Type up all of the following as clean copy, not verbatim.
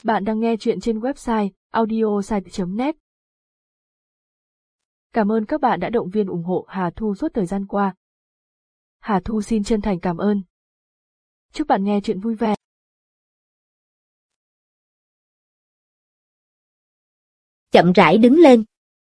Bạn đang nghe chuyện trên website audiosite.net. Cảm ơn các bạn đã động viên ủng hộ Hà Thu suốt thời gian qua. Hà Thu xin chân thành cảm ơn. Chúc bạn nghe chuyện vui vẻ. Chậm rãi đứng lên.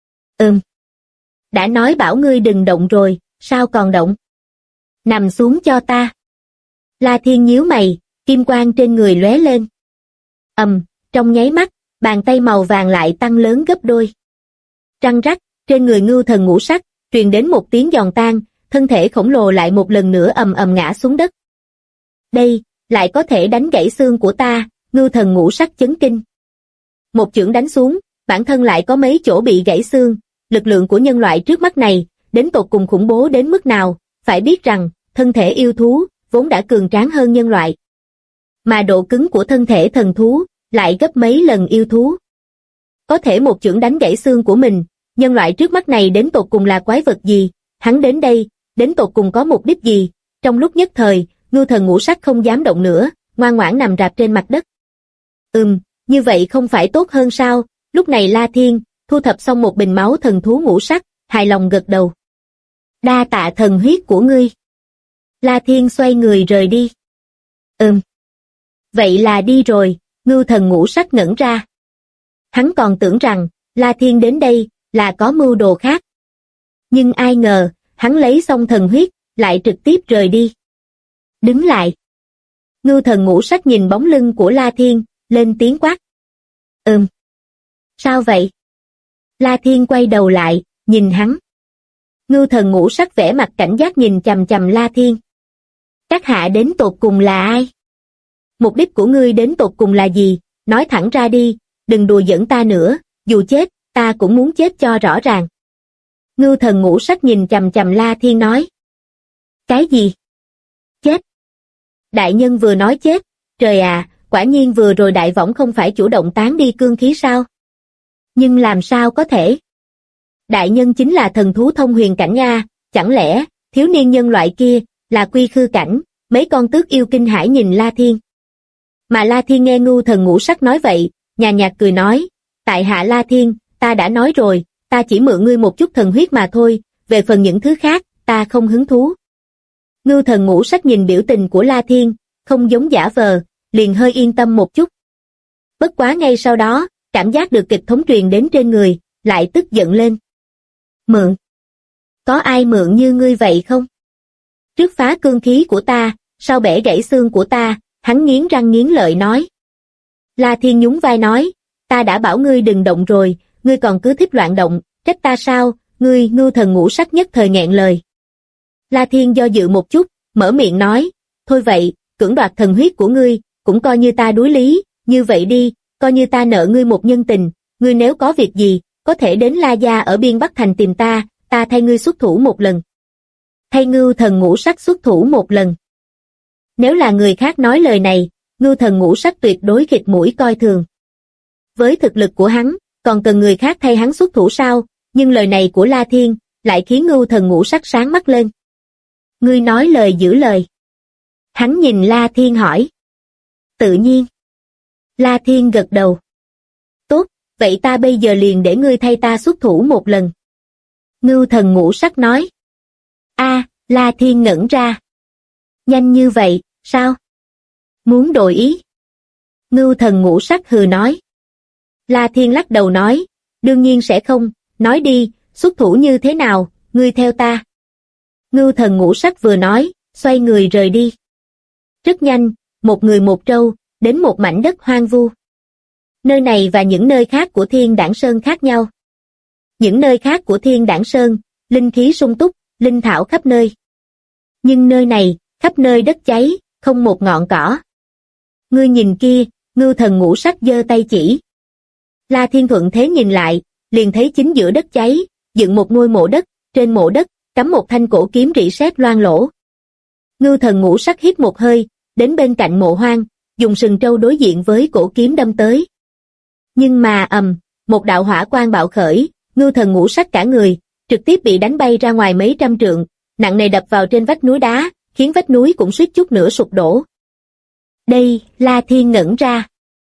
Đã nói bảo ngươi đừng động rồi, sao còn động? Nằm xuống cho ta. La Thiên nhíu mày, kim quang trên người lóe lên. Trong nháy mắt, bàn tay màu vàng lại tăng lớn gấp đôi. Răng rắc, trên người Ngưu Thần Ngũ Sắc, truyền đến một tiếng giòn tan, thân thể khổng lồ lại một lần nữa ầm ầm ngã xuống đất. Đây, lại có thể đánh gãy xương của ta, Ngưu Thần Ngũ Sắc chấn kinh. Một chưởng đánh xuống, bản thân lại có mấy chỗ bị gãy xương, lực lượng của nhân loại trước mắt này, đến tột cùng khủng bố đến mức nào, phải biết rằng, thân thể yêu thú, vốn đã cường tráng hơn nhân loại. Mà độ cứng của thân thể thần thú, lại gấp mấy lần yêu thú. Có thể một chưởng đánh gãy xương của mình, nhân loại trước mắt này đến tột cùng là quái vật gì, hắn đến đây, đến tột cùng có mục đích gì, trong lúc nhất thời, Ngưu Thần Ngũ Sắc không dám động nữa, ngoan ngoãn nằm rạp trên mặt đất. Như vậy không phải tốt hơn sao? Lúc này La Thiên, thu thập xong một bình máu thần thú ngũ sắc, hài lòng gật đầu. Đa tạ thần huyết của ngươi. La Thiên xoay người rời đi. Vậy là đi rồi, Ngưu Thần Ngũ Sắc ngẩn ra. Hắn còn tưởng rằng, La Thiên đến đây, là có mưu đồ khác. Nhưng ai ngờ, hắn lấy xong thần huyết, lại trực tiếp rời đi. Đứng lại. Ngưu Thần Ngũ Sắc nhìn bóng lưng của La Thiên, lên tiếng quát. Sao vậy? La Thiên quay đầu lại, nhìn hắn. Ngưu Thần Ngũ Sắc vẻ mặt cảnh giác nhìn chằm chằm La Thiên. Các hạ đến tột cùng là ai? Mục đích của ngươi đến tột cùng là gì? Nói thẳng ra đi, đừng đùa giỡn ta nữa, dù chết, ta cũng muốn chết cho rõ ràng. Ngưu Thần Ngũ Sắc nhìn chằm chằm La Thiên nói. Cái gì? Chết? Đại nhân vừa nói chết, trời à, quả nhiên vừa rồi đại võng không phải chủ động tán đi cương khí sao? Nhưng làm sao có thể? Đại nhân chính là thần thú thông huyền cảnh nha, chẳng lẽ, thiếu niên nhân loại kia, là quy khư cảnh, mấy con tước yêu kinh hãi nhìn La Thiên. Mà La Thiên nghe Ngưu Thần Ngũ Sắc nói vậy, nhàn nhạt cười nói, tại hạ La Thiên, ta đã nói rồi, ta chỉ mượn ngươi một chút thần huyết mà thôi, về phần những thứ khác, ta không hứng thú. Ngưu Thần Ngũ Sắc nhìn biểu tình của La Thiên, không giống giả vờ, liền hơi yên tâm một chút. Bất quá ngay sau đó, cảm giác được kịch thống truyền đến trên người, lại tức giận lên. Mượn? Có ai mượn như ngươi vậy không? Trước phá cương khí của ta, sau bẻ gãy xương của ta, hắn nghiến răng nghiến lợi nói. La Thiên nhún vai nói, ta đã bảo ngươi đừng động rồi, ngươi còn cứ thích loạn động, trách ta sao? Ngươi, Ngưu Thần Ngũ Sắc nhất thời nghẹn lời. La Thiên do dự một chút, mở miệng nói, thôi vậy, cưỡng đoạt thần huyết của ngươi, cũng coi như ta đối lý, như vậy đi, coi như ta nợ ngươi một nhân tình, ngươi nếu có việc gì, có thể đến La Gia ở Biên Bắc Thành tìm ta, ta thay ngươi xuất thủ một lần. Thay Ngưu Thần Ngũ Sắc xuất thủ một lần. Nếu là người khác nói lời này, Ngưu Thần Ngũ Sắc tuyệt đối khịt mũi coi thường. Với thực lực của hắn, còn cần người khác thay hắn xuất thủ sao, nhưng lời này của La Thiên, lại khiến Ngưu Thần Ngũ Sắc sáng mắt lên. Ngươi nói lời giữ lời. Hắn nhìn La Thiên hỏi. Tự nhiên. La Thiên gật đầu. Tốt, vậy ta bây giờ liền để ngươi thay ta xuất thủ một lần. Ngưu Thần Ngũ Sắc nói. La Thiên ngẩn ra. Nhanh như vậy, sao? Muốn đổi ý? Ngưu Thần Ngũ Sắc hừ nói. La Thiên lắc đầu nói, đương nhiên sẽ không, nói đi, xuất thủ như thế nào, ngươi theo ta. Ngưu Thần Ngũ Sắc vừa nói, xoay người rời đi. Rất nhanh, một người một trâu, đến một mảnh đất hoang vu. Nơi này và những nơi khác của Thiên Đãng Sơn khác nhau. Những nơi khác của Thiên Đãng Sơn, linh khí sung túc, linh thảo khắp nơi. Nhưng nơi này, khắp nơi đất cháy, không một ngọn cỏ. Ngươi nhìn kia, Ngưu Thần Ngũ Sắc giơ tay chỉ. La Thiên thuận thế nhìn lại, liền thấy chính giữa đất cháy, dựng một ngôi mộ đất, trên mộ đất, cắm một thanh cổ kiếm rỉ sét loang lổ. Ngưu Thần Ngũ Sắc hít một hơi, đến bên cạnh mộ hoang, dùng sừng trâu đối diện với cổ kiếm đâm tới. Nhưng mà một đạo hỏa quang bạo khởi, Ngưu Thần Ngũ Sắc cả người, trực tiếp bị đánh bay ra ngoài mấy trăm trượng, nặng nề đập vào trên vách núi đá, khiến vách núi cũng suýt chút nữa sụp đổ. Đây, La Thiên ngẩn ra.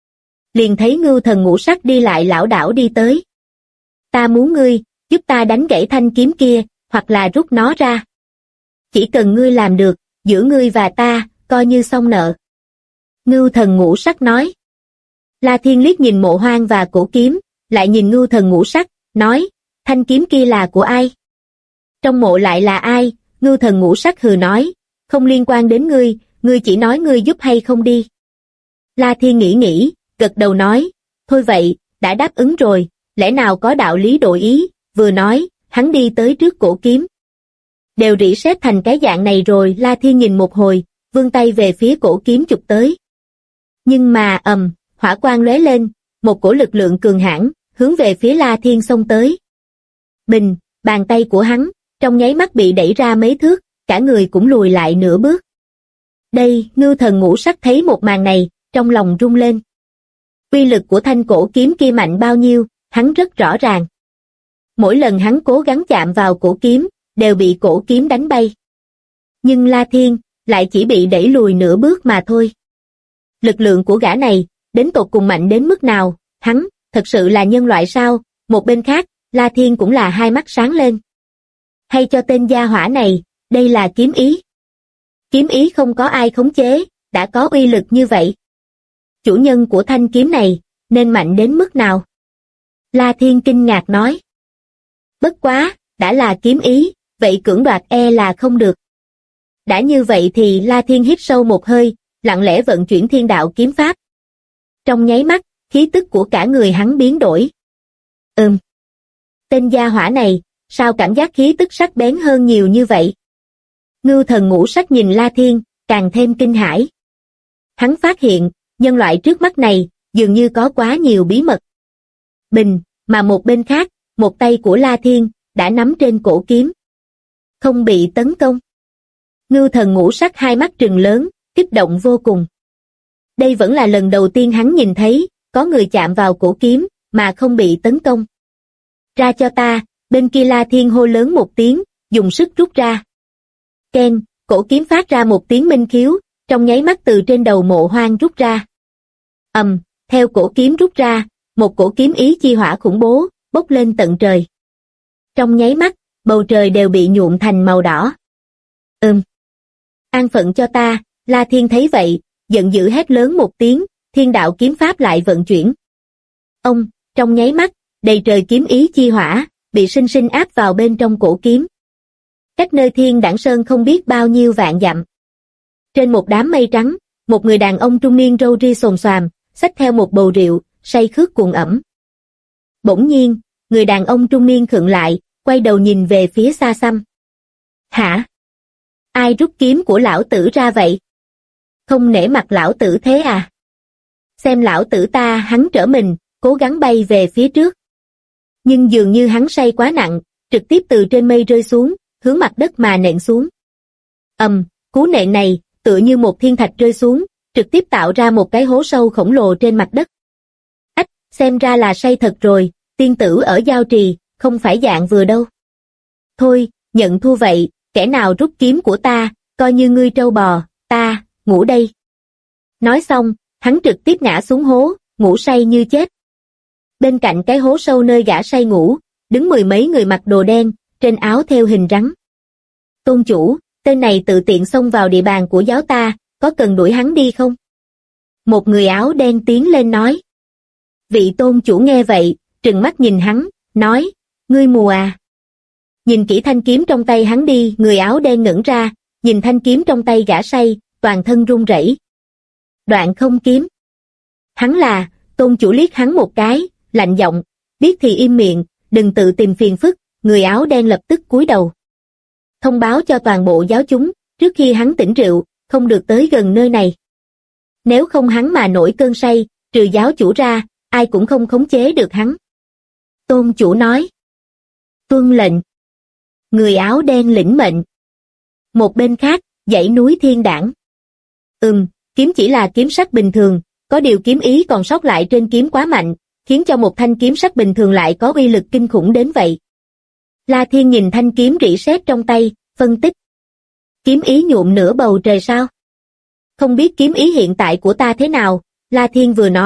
liền thấy Ngưu Thần Ngũ Sắc đi lại lảo đảo đi tới. Ta muốn ngươi, giúp ta đánh gãy thanh kiếm kia, hoặc là rút nó ra. Chỉ cần ngươi làm được, giữa ngươi và ta, coi như xong nợ. Ngưu Thần Ngũ Sắc nói. La Thiên liếc nhìn Mộ Hoang và cổ kiếm, lại nhìn Ngưu Thần Ngũ Sắc, nói, thanh kiếm kia là của ai? Trong mộ lại là ai? Ngưu Thần Ngũ Sắc hừ nói, không liên quan đến ngươi chỉ nói ngươi giúp hay không đi. La Thiên nghĩ, gật đầu nói, thôi vậy, đã đáp ứng rồi, lẽ nào có đạo lý đổi ý, vừa nói, hắn đi tới trước cổ kiếm. Đều rỉ sét thành cái dạng này rồi, La Thiên nhìn một hồi, vươn tay về phía cổ kiếm chụp tới. Nhưng mà hỏa quang lóe lên, một cổ lực lượng cường hãn hướng về phía La Thiên xông tới. Bình, bàn tay của hắn, trong nháy mắt bị đẩy ra mấy thước, cả người cũng lùi lại nửa bước. Đây, Ngưu Thần Ngũ Sắc thấy một màn này, trong lòng rung lên. Uy lực của thanh cổ kiếm kia mạnh bao nhiêu, hắn rất rõ ràng. Mỗi lần hắn cố gắng chạm vào cổ kiếm, đều bị cổ kiếm đánh bay. Nhưng La Thiên, lại chỉ bị đẩy lùi nửa bước mà thôi. Lực lượng của gã này, đến tột cùng mạnh đến mức nào, hắn, thật sự là nhân loại sao? Một bên khác, La Thiên cũng là hai mắt sáng lên. Hay cho tên gia hỏa này, đây là kiếm ý. Kiếm ý không có ai khống chế, đã có uy lực như vậy. Chủ nhân của thanh kiếm này, nên mạnh đến mức nào? La Thiên kinh ngạc nói. Bất quá, đã là kiếm ý, vậy cưỡng đoạt là không được. Đã như vậy thì La Thiên hít sâu một hơi, lặng lẽ vận chuyển thiên đạo kiếm pháp. Trong nháy mắt, khí tức của cả người hắn biến đổi. Tên gia hỏa này, sao cảm giác khí tức sắc bén hơn nhiều như vậy? Ngưu Thần Ngũ Sắc nhìn La Thiên, càng thêm kinh hãi. Hắn phát hiện, nhân loại trước mắt này, dường như có quá nhiều bí mật. Bình, mà một bên khác, một tay của La Thiên, đã nắm trên cổ kiếm. Không bị tấn công. Ngưu Thần Ngũ Sắc hai mắt trừng lớn, kích động vô cùng. Đây vẫn là lần đầu tiên hắn nhìn thấy, có người chạm vào cổ kiếm, mà không bị tấn công. Ra cho ta, bên kia La Thiên hô lớn một tiếng, dùng sức rút ra. Keng, cổ kiếm phát ra một tiếng minh khiếu, trong nháy mắt từ trên đầu Mộ Hoang rút ra. Theo cổ kiếm rút ra, một cổ kiếm ý chi hỏa khủng bố, bốc lên tận trời. Trong nháy mắt, bầu trời đều bị nhuộm thành màu đỏ. An phận cho ta, La Thiên thấy vậy, giận dữ hét lớn một tiếng, thiên đạo kiếm pháp lại vận chuyển. Trong nháy mắt, đầy trời kiếm ý chi hỏa, bị sinh sinh áp vào bên trong cổ kiếm. Cách nơi Thiên Đãng Sơn không biết bao nhiêu vạn dặm. Trên một đám mây trắng, một người đàn ông trung niên râu ria xồm xoàm, xách theo một bầu rượu, say khướt cuồng ẩm. Bỗng nhiên, người đàn ông trung niên khựng lại, quay đầu nhìn về phía xa xăm. Hả? Ai rút kiếm của lão tử ra vậy? Không nể mặt lão tử thế à? Xem lão tử ta, hắn trở mình, cố gắng bay về phía trước. Nhưng dường như hắn say quá nặng, trực tiếp từ trên mây rơi xuống, hướng mặt đất mà nện xuống. Cú nện này, tựa như một thiên thạch rơi xuống, trực tiếp tạo ra một cái hố sâu khổng lồ trên mặt đất. Xem ra là say thật rồi, tiên tử ở Giao Trì, không phải dạng vừa đâu. Thôi, nhận thua vậy, kẻ nào rút kiếm của ta, coi như ngươi trâu bò, ta, ngủ đây. Nói xong, hắn trực tiếp ngã xuống hố, ngủ say như chết. Bên cạnh cái hố sâu nơi gã say ngủ, đứng mười mấy người mặc đồ đen, trên áo thêu hình rắn. Tôn chủ, tên này tự tiện xông vào địa bàn của giáo ta, có cần đuổi hắn đi không? Một người áo đen tiến lên nói. Vị tôn chủ nghe vậy, trừng mắt nhìn hắn, nói, ngươi mù à? Nhìn kỹ thanh kiếm trong tay hắn đi, người áo đen ngẩn ra, nhìn thanh kiếm trong tay gã say, toàn thân run rẩy. Đoạn không kiếm. Hắn là, tôn chủ liếc hắn một cái, lạnh giọng, biết thì im miệng, đừng tự tìm phiền phức, người áo đen lập tức cúi đầu. Thông báo cho toàn bộ giáo chúng, trước khi hắn tỉnh rượu, không được tới gần nơi này. Nếu không hắn mà nổi cơn say, trừ giáo chủ ra, ai cũng không khống chế được hắn. Tôn chủ nói. Tuân lệnh. Người áo đen lĩnh mệnh. Một bên khác, dãy núi Thiên Đãng. Kiếm chỉ là kiếm sắc bình thường, có điều kiếm ý còn sót lại trên kiếm quá mạnh, khiến cho một thanh kiếm sắc bình thường lại có uy lực kinh khủng đến vậy. La Thiên nhìn thanh kiếm rỉ sét trong tay, phân tích. Kiếm ý nhuộm nửa bầu trời sao? Không biết kiếm ý hiện tại của ta thế nào, La Thiên vừa nói,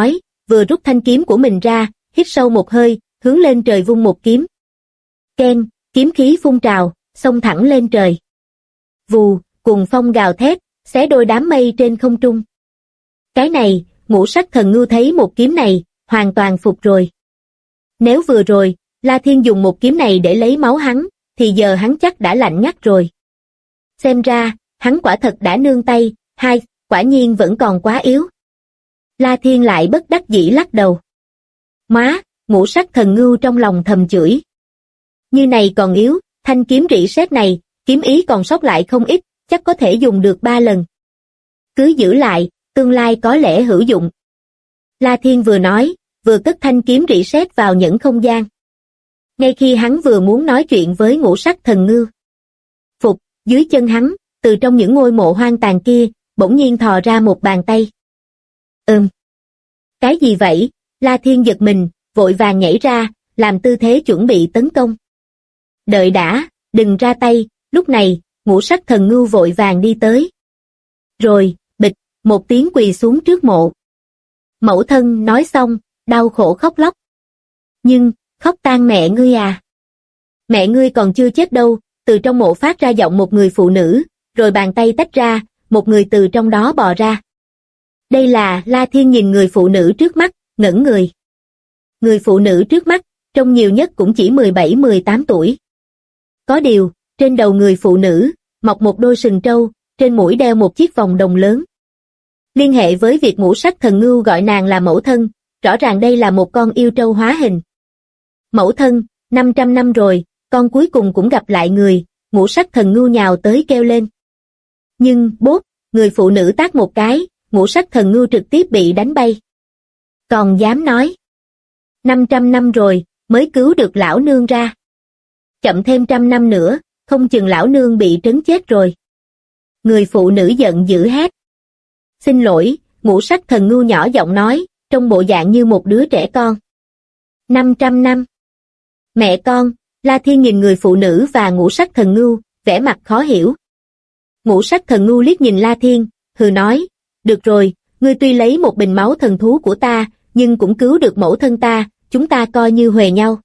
vừa rút thanh kiếm của mình ra, hít sâu một hơi, hướng lên trời vung một kiếm. Keng, kiếm khí phun trào, xông thẳng lên trời. Vù, cuồng phong gào thét, xé đôi đám mây trên không trung. Cái này, Ngũ Sắc Thần Ngưu thấy một kiếm này, hoàn toàn phục rồi. Nếu vừa rồi, La Thiên dùng một kiếm này để lấy máu hắn, thì giờ hắn chắc đã lạnh ngắt rồi. Xem ra, hắn quả thật đã nương tay, quả nhiên vẫn còn quá yếu. La Thiên lại bất đắc dĩ lắc đầu. Má, Ngũ Sắc Thần Ngưu trong lòng thầm chửi. Như này còn yếu, thanh kiếm rỉ sét này, kiếm ý còn sót lại không ít, chắc có thể dùng được 3 lần. Cứ giữ lại, tương lai có lẽ hữu dụng. La Thiên vừa nói, vừa cất thanh kiếm rỉ sét vào nhẫn không gian. Ngay khi hắn vừa muốn nói chuyện với Ngũ Sắc Thần Ngưu. Phục, dưới chân hắn, từ trong những ngôi mộ hoang tàn kia, bỗng nhiên thò ra một bàn tay. Cái gì vậy? La Thiên giật mình, vội vàng nhảy ra, làm tư thế chuẩn bị tấn công. Đợi đã, đừng ra tay, lúc này, Ngũ Sắc Thần Ngưu vội vàng đi tới. Rồi, bịch, một tiếng quỳ xuống trước mộ. Mẫu thân nói xong, đau khổ khóc lóc. Nhưng, khóc tang mẹ ngươi à? Mẹ ngươi còn chưa chết đâu, từ trong mộ phát ra giọng một người phụ nữ, rồi bàn tay tách ra, một người từ trong đó bò ra. Đây là La Thiên nhìn người phụ nữ trước mắt, ngẩn người. Người phụ nữ trước mắt, trông nhiều nhất cũng chỉ 17-18 tuổi. Có điều, trên đầu người phụ nữ, mọc một đôi sừng trâu, trên mũi đeo một chiếc vòng đồng lớn. Liên hệ với việc Ngũ Sắc Thần Ngưu gọi nàng là mẫu thân, rõ ràng đây là một con yêu trâu hóa hình. Mẫu thân, 500 năm rồi, con cuối cùng cũng gặp lại người, Ngũ Sắc Thần Ngưu nhào tới kêu lên. Nhưng, bốp, người phụ nữ tát một cái, Ngũ Sắc Thần Ngưu trực tiếp bị đánh bay. Còn dám nói. 500 năm rồi, mới cứu được lão nương ra. Chậm thêm 100 năm nữa, không chừng lão nương bị trấn chết rồi. Người phụ nữ giận dữ hét. Xin lỗi, Ngũ Sắc Thần Ngưu nhỏ giọng nói, trong bộ dạng như một đứa trẻ con. 500 năm. Mẹ con, La Thiên nhìn người phụ nữ và Ngũ Sắc Thần Ngưu, vẻ mặt khó hiểu. Ngũ Sắc Thần Ngưu liếc nhìn La Thiên, hừ nói, được rồi, ngươi tuy lấy một bình máu thần thú của ta, nhưng cũng cứu được mẫu thân ta, chúng ta coi như huề nhau.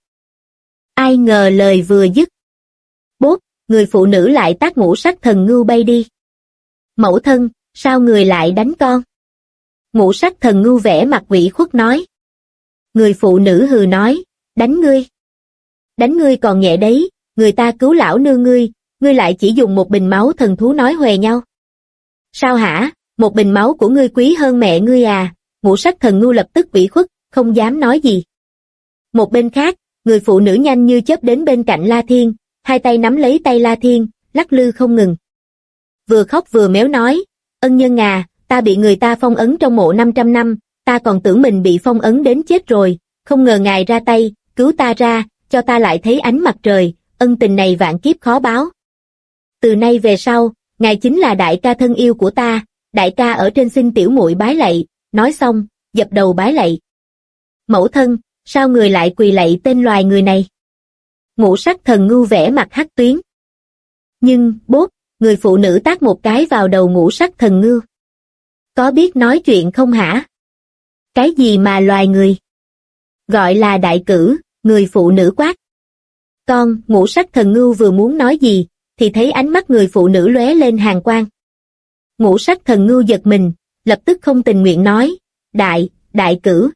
Ai ngờ lời vừa dứt. Bốp, người phụ nữ lại tát Ngũ Sắc Thần Ngưu bay đi. Mẫu thân, sao người lại đánh con? Ngũ Sắc Thần Ngưu vẻ mặt ủy khuất nói. Người phụ nữ hừ nói, đánh ngươi. Đánh ngươi còn nhẹ đấy, người ta cứu lão nương ngươi lại chỉ dùng một bình máu thần thú nói huề nhau. Sao hả, một bình máu của ngươi quý hơn mẹ ngươi à? Ngũ Sắc Thần Ngưu lập tức ủy khuất, không dám nói gì. Một bên khác, người phụ nữ nhanh như chớp đến bên cạnh La Thiên, hai tay nắm lấy tay La Thiên, lắc lư không ngừng. Vừa khóc vừa méo nói, ân nhân à, ta bị người ta phong ấn trong mộ 500 năm, ta còn tưởng mình bị phong ấn đến chết rồi, không ngờ ngài ra tay, cứu ta ra, cho ta lại thấy ánh mặt trời, ân tình này vạn kiếp khó báo. Từ nay về sau, ngài chính là đại ca thân yêu của ta, đại ca ở trên xin tiểu muội bái lạy, nói xong, dập đầu bái lạy. Mẫu thân, sao người lại quỳ lạy tên loài người này? Ngũ Sắc Thần Ngưu vẽ mặt hắc tuyến. Nhưng, bốp, người phụ nữ tát một cái vào đầu Ngũ Sắc Thần Ngưu. Có biết nói chuyện không hả? Cái gì mà loài người? Gọi là đại cử, người phụ nữ quát. Con, Ngũ Sắc Thần Ngưu vừa muốn nói gì, thì thấy ánh mắt người phụ nữ lóe lên hàn quang. Ngũ Sắc Thần Ngưu giật mình, lập tức không tình nguyện nói, đại cử.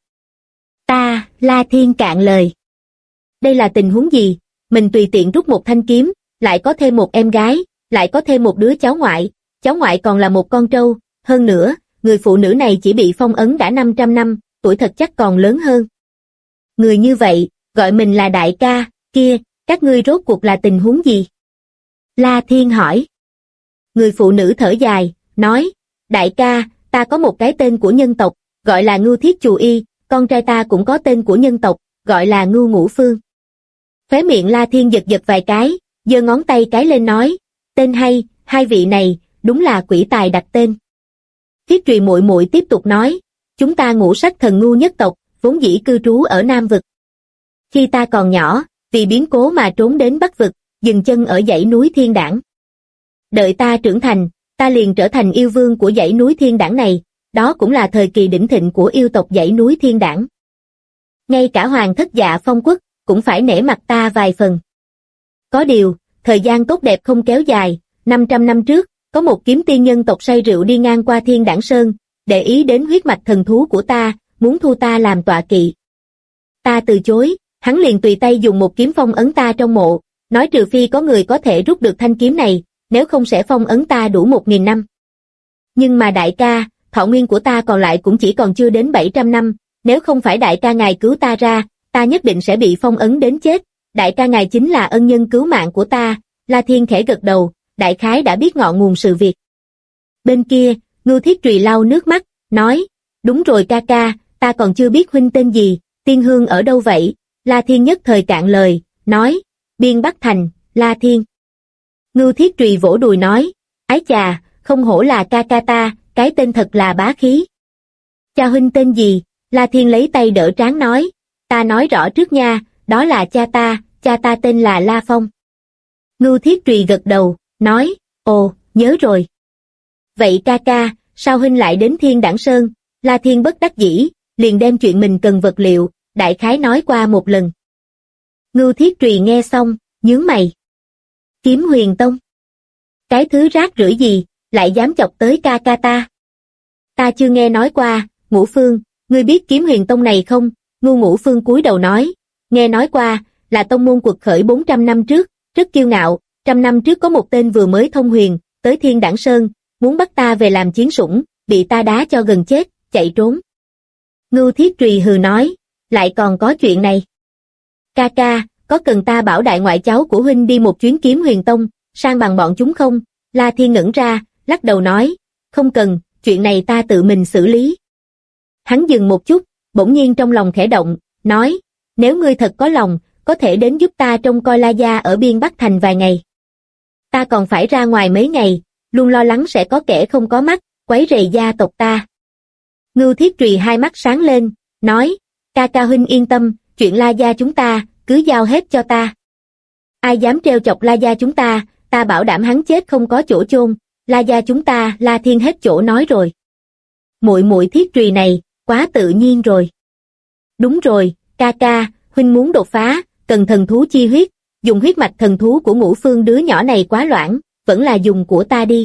Ta, La Thiên cạn lời. Đây là tình huống gì? Mình tùy tiện rút một thanh kiếm, lại có thêm một em gái, lại có thêm một đứa cháu ngoại còn là một con trâu, hơn nữa, người phụ nữ này chỉ bị phong ấn đã 500 năm, tuổi thật chắc còn lớn hơn. Người như vậy, gọi mình là đại ca, kia, các ngươi rốt cuộc là tình huống gì? La Thiên hỏi. Người phụ nữ thở dài, nói, đại ca, ta có một cái tên của nhân tộc, gọi là Ngưu Thiết Chù Y, con trai ta cũng có tên của nhân tộc, gọi là Ngưu Ngũ Phương. Khóe miệng La Thiên giật giật vài cái, giơ ngón tay cái lên nói, tên hay, hai vị này, đúng là quỷ tài đặt tên. Thiết Trùy muội muội tiếp tục nói, chúng ta Ngũ Sắc Thần Ngưu nhất tộc, vốn dĩ cư trú ở Nam Vực. Khi ta còn nhỏ, vì biến cố mà trốn đến Bắc Vực, dừng chân ở dãy núi Thiên Đảng. Đợi ta trưởng thành, ta liền trở thành yêu vương của dãy núi Thiên Đảng này, đó cũng là thời kỳ đỉnh thịnh của yêu tộc dãy núi Thiên Đãng. Ngay cả hoàng thất Dạ Phong quốc cũng phải nể mặt ta vài phần. Có điều, thời gian tốt đẹp không kéo dài, 500 năm trước, có một kiếm tiên nhân tộc say rượu đi ngang qua Thiên Đãng Sơn, để ý đến huyết mạch thần thú của ta, muốn thu ta làm tọa kỵ. Ta từ chối, hắn liền tùy tay dùng một kiếm phong ấn ta trong mộ, nói trừ phi có người có thể rút được thanh kiếm này, nếu không sẽ phong ấn ta đủ 1000 năm. Nhưng mà đại ca, thọ nguyên của ta còn lại cũng chỉ còn chưa đến 700 năm, nếu không phải đại ca ngài cứu ta ra, ta nhất định sẽ bị phong ấn đến chết. Đại ca ngài chính là ân nhân cứu mạng của ta. La Thiên khẽ gật đầu, đại khái đã biết ngọn nguồn sự việc. Bên kia, Ngưu Thiết Trùy lau nước mắt, nói, đúng rồi ca ca, ta còn chưa biết huynh tên gì, Tiên Hương ở đâu vậy? La Thiên nhất thời cạn lời, nói, Biên Bắc Thành, La Thiên. Ngưu Thiết Trùy vỗ đùi nói, ái chà, không hổ là ca ca ta, cái tên thật là bá khí. Cha huynh tên gì? La Thiên lấy tay đỡ trán nói, ta nói rõ trước nha, đó là cha ta tên là La Phong. Ngưu Thiết Trùy gật đầu, nói, ồ, nhớ rồi. Vậy ca ca, sao huynh lại đến Thiên Đãng Sơn? La Thiên bất đắc dĩ, liền đem chuyện mình cần vật liệu, đại khái nói qua một lần. Ngưu Thiết Trùy nghe xong, nhướng mày. Kiếm Huyền Tông. Cái thứ rác rưởi gì, lại dám chọc tới ca ca ta? Ta chưa nghe nói qua, Ngũ Phương, ngươi biết Kiếm Huyền Tông này không? Ngưu Ngũ Phương cúi đầu nói, nghe nói qua, là tông môn quật khởi 400 năm trước, rất kiêu ngạo, 100 năm trước có một tên vừa mới thông huyền, tới Thiên Đãng Sơn, muốn bắt ta về làm chiến sủng, bị ta đá cho gần chết, chạy trốn. Ngưu Thiết Trùy hừ nói, lại còn có chuyện này. Ca ca, có cần ta bảo đại ngoại cháu của huynh đi một chuyến Kiếm Huyền Tông, sang bằng bọn chúng không? La Thiên ngẩn ra, lắc đầu nói, không cần, chuyện này ta tự mình xử lý. Hắn dừng một chút, bỗng nhiên trong lòng khẽ động, nói, nếu ngươi thật có lòng, có thể đến giúp ta trông coi La Gia ở Biên Bắc Thành vài ngày. Ta còn phải ra ngoài mấy ngày, luôn lo lắng sẽ có kẻ không có mắt, quấy rầy gia tộc ta. Ngưu Thiết Trùy hai mắt sáng lên, nói, ca ca huynh yên tâm, chuyện La Gia chúng ta, cứ giao hết cho ta. Ai dám trêu chọc La Gia chúng ta, ta bảo đảm hắn chết không có chỗ chôn. La Gia chúng ta, La Thiên hết chỗ nói rồi. Muội muội Thiết Trùy này, quá tự nhiên rồi. Đúng rồi, ca ca, huynh muốn đột phá, cần thần thú chi huyết, dùng huyết mạch thần thú của Ngũ Phương đứa nhỏ này quá loãng, vẫn là dùng của ta đi.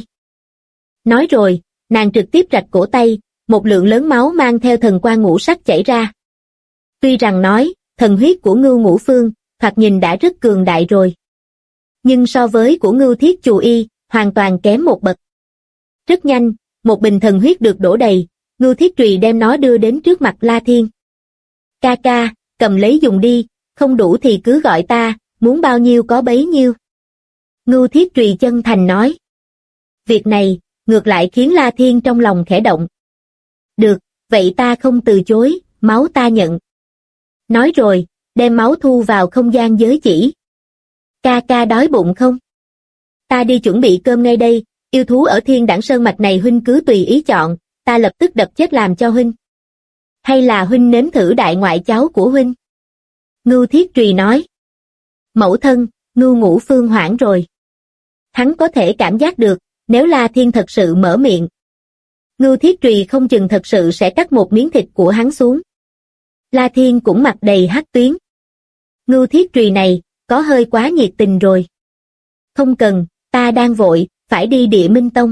Nói rồi, nàng trực tiếp rạch cổ tay, một lượng lớn máu mang theo thần quang ngũ sắc chảy ra. Tuy rằng nói, thần huyết của Ngưu Ngũ Phương, thoạt nhìn đã rất cường đại rồi. Nhưng so với của Ngưu Thiết Chù Y, hoàn toàn kém một bậc. Rất nhanh, một bình thần huyết được đổ đầy, Ngưu Thiết Trùy đem nó đưa đến trước mặt La Thiên. Ca ca, cầm lấy dùng đi, không đủ thì cứ gọi ta, muốn bao nhiêu có bấy nhiêu. Ngưu Thiết Trùy chân thành nói. Việc này, ngược lại khiến La Thiên trong lòng khẽ động. Được, vậy ta không từ chối, máu ta nhận. Nói rồi, đem máu thu vào không gian giới chỉ. Ca ca đói bụng không? Ta đi chuẩn bị cơm ngay đây, yêu thú ở Thiên Đãng Sơn mạch này huynh cứ tùy ý chọn, ta lập tức đập chết làm cho huynh. Hay là huynh nếm thử đại ngoại cháu của huynh? Ngưu Thiết Trùy nói. Mẫu thân, Ngưu Ngũ Phương hoảng rồi. Hắn có thể cảm giác được, nếu La Thiên thật sự mở miệng. Ngưu Thiết Trùy không chừng thật sự sẽ cắt một miếng thịt của hắn xuống. La Thiên cũng mặt đầy hắc tuyến. Ngưu Thiết Trùy này, có hơi quá nhiệt tình rồi. Không cần, ta đang vội, phải đi Địa Minh Tông.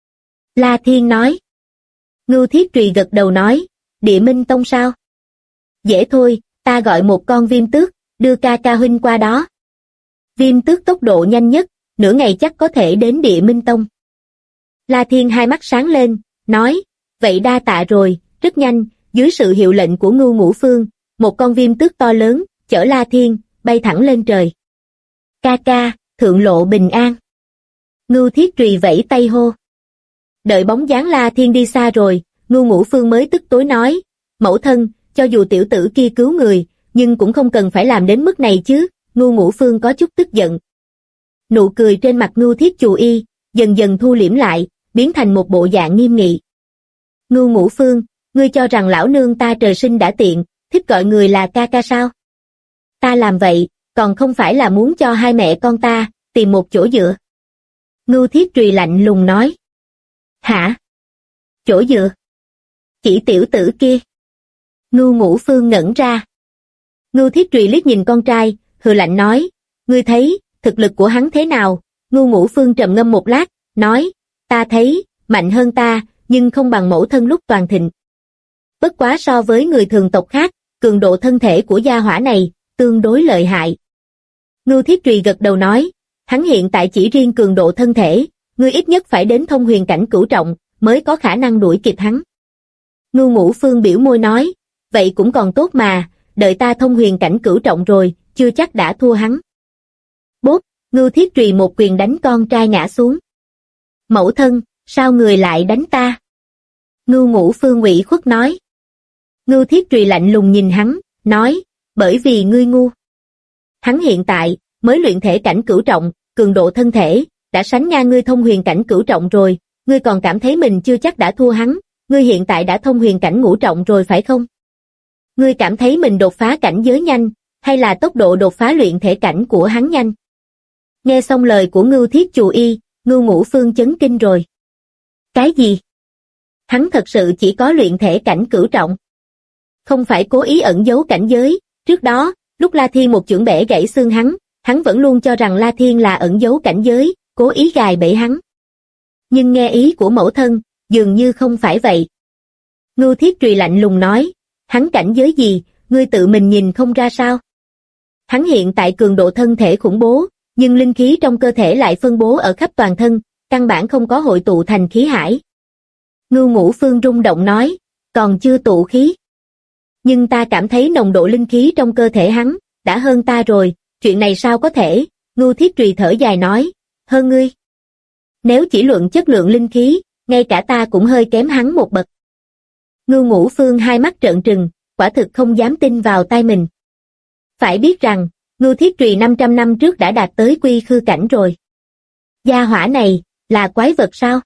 La Thiên nói. Ngưu Thiết Trùy gật đầu nói, Địa Minh Tông sao? Dễ thôi, ta gọi một con Viêm Tước, đưa ca ca huynh qua đó. Viêm Tước tốc độ nhanh nhất, nửa ngày chắc có thể đến Địa Minh Tông. La Thiên hai mắt sáng lên, nói, vậy đa tạ rồi, rất nhanh, dưới sự hiệu lệnh của Ngưu Ngũ Phương, một con Viêm Tước to lớn, chở La Thiên, bay thẳng lên trời. Ca ca, thượng lộ bình an. Ngưu Thiết Trùy vẫy tay hô. Đợi bóng dáng La Thiên đi xa rồi, Ngưu Ngũ Phương mới tức tối nói, mẫu thân, cho dù tiểu tử kia cứu người, nhưng cũng không cần phải làm đến mức này chứ. Ngưu Ngũ Phương có chút tức giận. Nụ cười trên mặt Ngưu Thiết Chù Y, dần dần thu liễm lại, biến thành một bộ dạng nghiêm nghị. Ngưu Ngũ Phương, ngươi cho rằng lão nương ta trời sinh đã tiện, thích gọi người là ca ca sao? Ta làm vậy, còn không phải là muốn cho hai mẹ con ta, tìm một chỗ dựa. Ngưu Thiết Trùy lạnh lùng nói. Hả? Chỗ dựa? Chỉ tiểu tử kia. Ngưu Ngũ Phương ngẩn ra. Ngưu Thiết Trùy liếc nhìn con trai, hừ lạnh nói, ngươi thấy, thực lực của hắn thế nào? Ngưu Ngũ Phương trầm ngâm một lát, nói, ta thấy, mạnh hơn ta, nhưng không bằng mẫu thân lúc toàn thịnh. Bất quá so với người thường tộc khác, cường độ thân thể của gia hỏa này, tương đối lợi hại. Ngưu Thiết Trùy gật đầu nói, hắn hiện tại chỉ riêng cường độ thân thể, ngươi ít nhất phải đến thông huyền cảnh cửu trọng, mới có khả năng đuổi kịp hắn. Ngưu Ngũ Phương biểu môi nói, vậy cũng còn tốt mà, đợi ta thông huyền cảnh cửu trọng rồi, chưa chắc đã thua hắn. Bốp, Ngưu Thiết Trùy một quyền đánh con trai ngã xuống. Mẫu thân, sao người lại đánh ta? Ngưu Ngũ Phương ủy khuất nói. Ngưu Thiết Trùy lạnh lùng nhìn hắn, nói, bởi vì ngươi ngu. Hắn hiện tại, mới luyện thể cảnh cửu trọng, cường độ thân thể, đã sánh ngang ngươi thông huyền cảnh cửu trọng rồi, ngươi còn cảm thấy mình chưa chắc đã thua hắn, ngươi hiện tại đã thông huyền cảnh ngũ trọng rồi phải không? Ngươi cảm thấy mình đột phá cảnh giới nhanh, hay là tốc độ đột phá luyện thể cảnh của hắn nhanh? Nghe xong lời của Ngưu Thiết Trùy, Ngưu Ngũ Phương chấn kinh rồi. Cái gì? Hắn thật sự chỉ có luyện thể cảnh cửu trọng. Không phải cố ý ẩn giấu cảnh giới, trước đó, lúc La Thiên một chưởng bẻ gãy xương hắn vẫn luôn cho rằng La Thiên là ẩn giấu cảnh giới, cố ý gài bẫy hắn. Nhưng nghe ý của mẫu thân, dường như không phải vậy. Ngưu Thiết Trùy lạnh lùng nói, hắn cảnh giới gì, ngươi tự mình nhìn không ra sao? Hắn hiện tại cường độ thân thể khủng bố, nhưng linh khí trong cơ thể lại phân bố ở khắp toàn thân, căn bản không có hội tụ thành khí hải. Ngưu Ngũ Phương rung động nói, còn chưa tụ khí. Nhưng ta cảm thấy nồng độ linh khí trong cơ thể hắn, đã hơn ta rồi, chuyện này sao có thể? Ngưu Thiết Trùy thở dài nói, hơn ngươi. Nếu chỉ luận chất lượng linh khí, ngay cả ta cũng hơi kém hắn một bậc. Ngưu Ngũ Phương hai mắt trợn trừng, quả thực không dám tin vào tai mình. Phải biết rằng, Ngưu Thiết Trùy 500 năm trước đã đạt tới quy khư cảnh rồi. Gia hỏa này, là quái vật sao?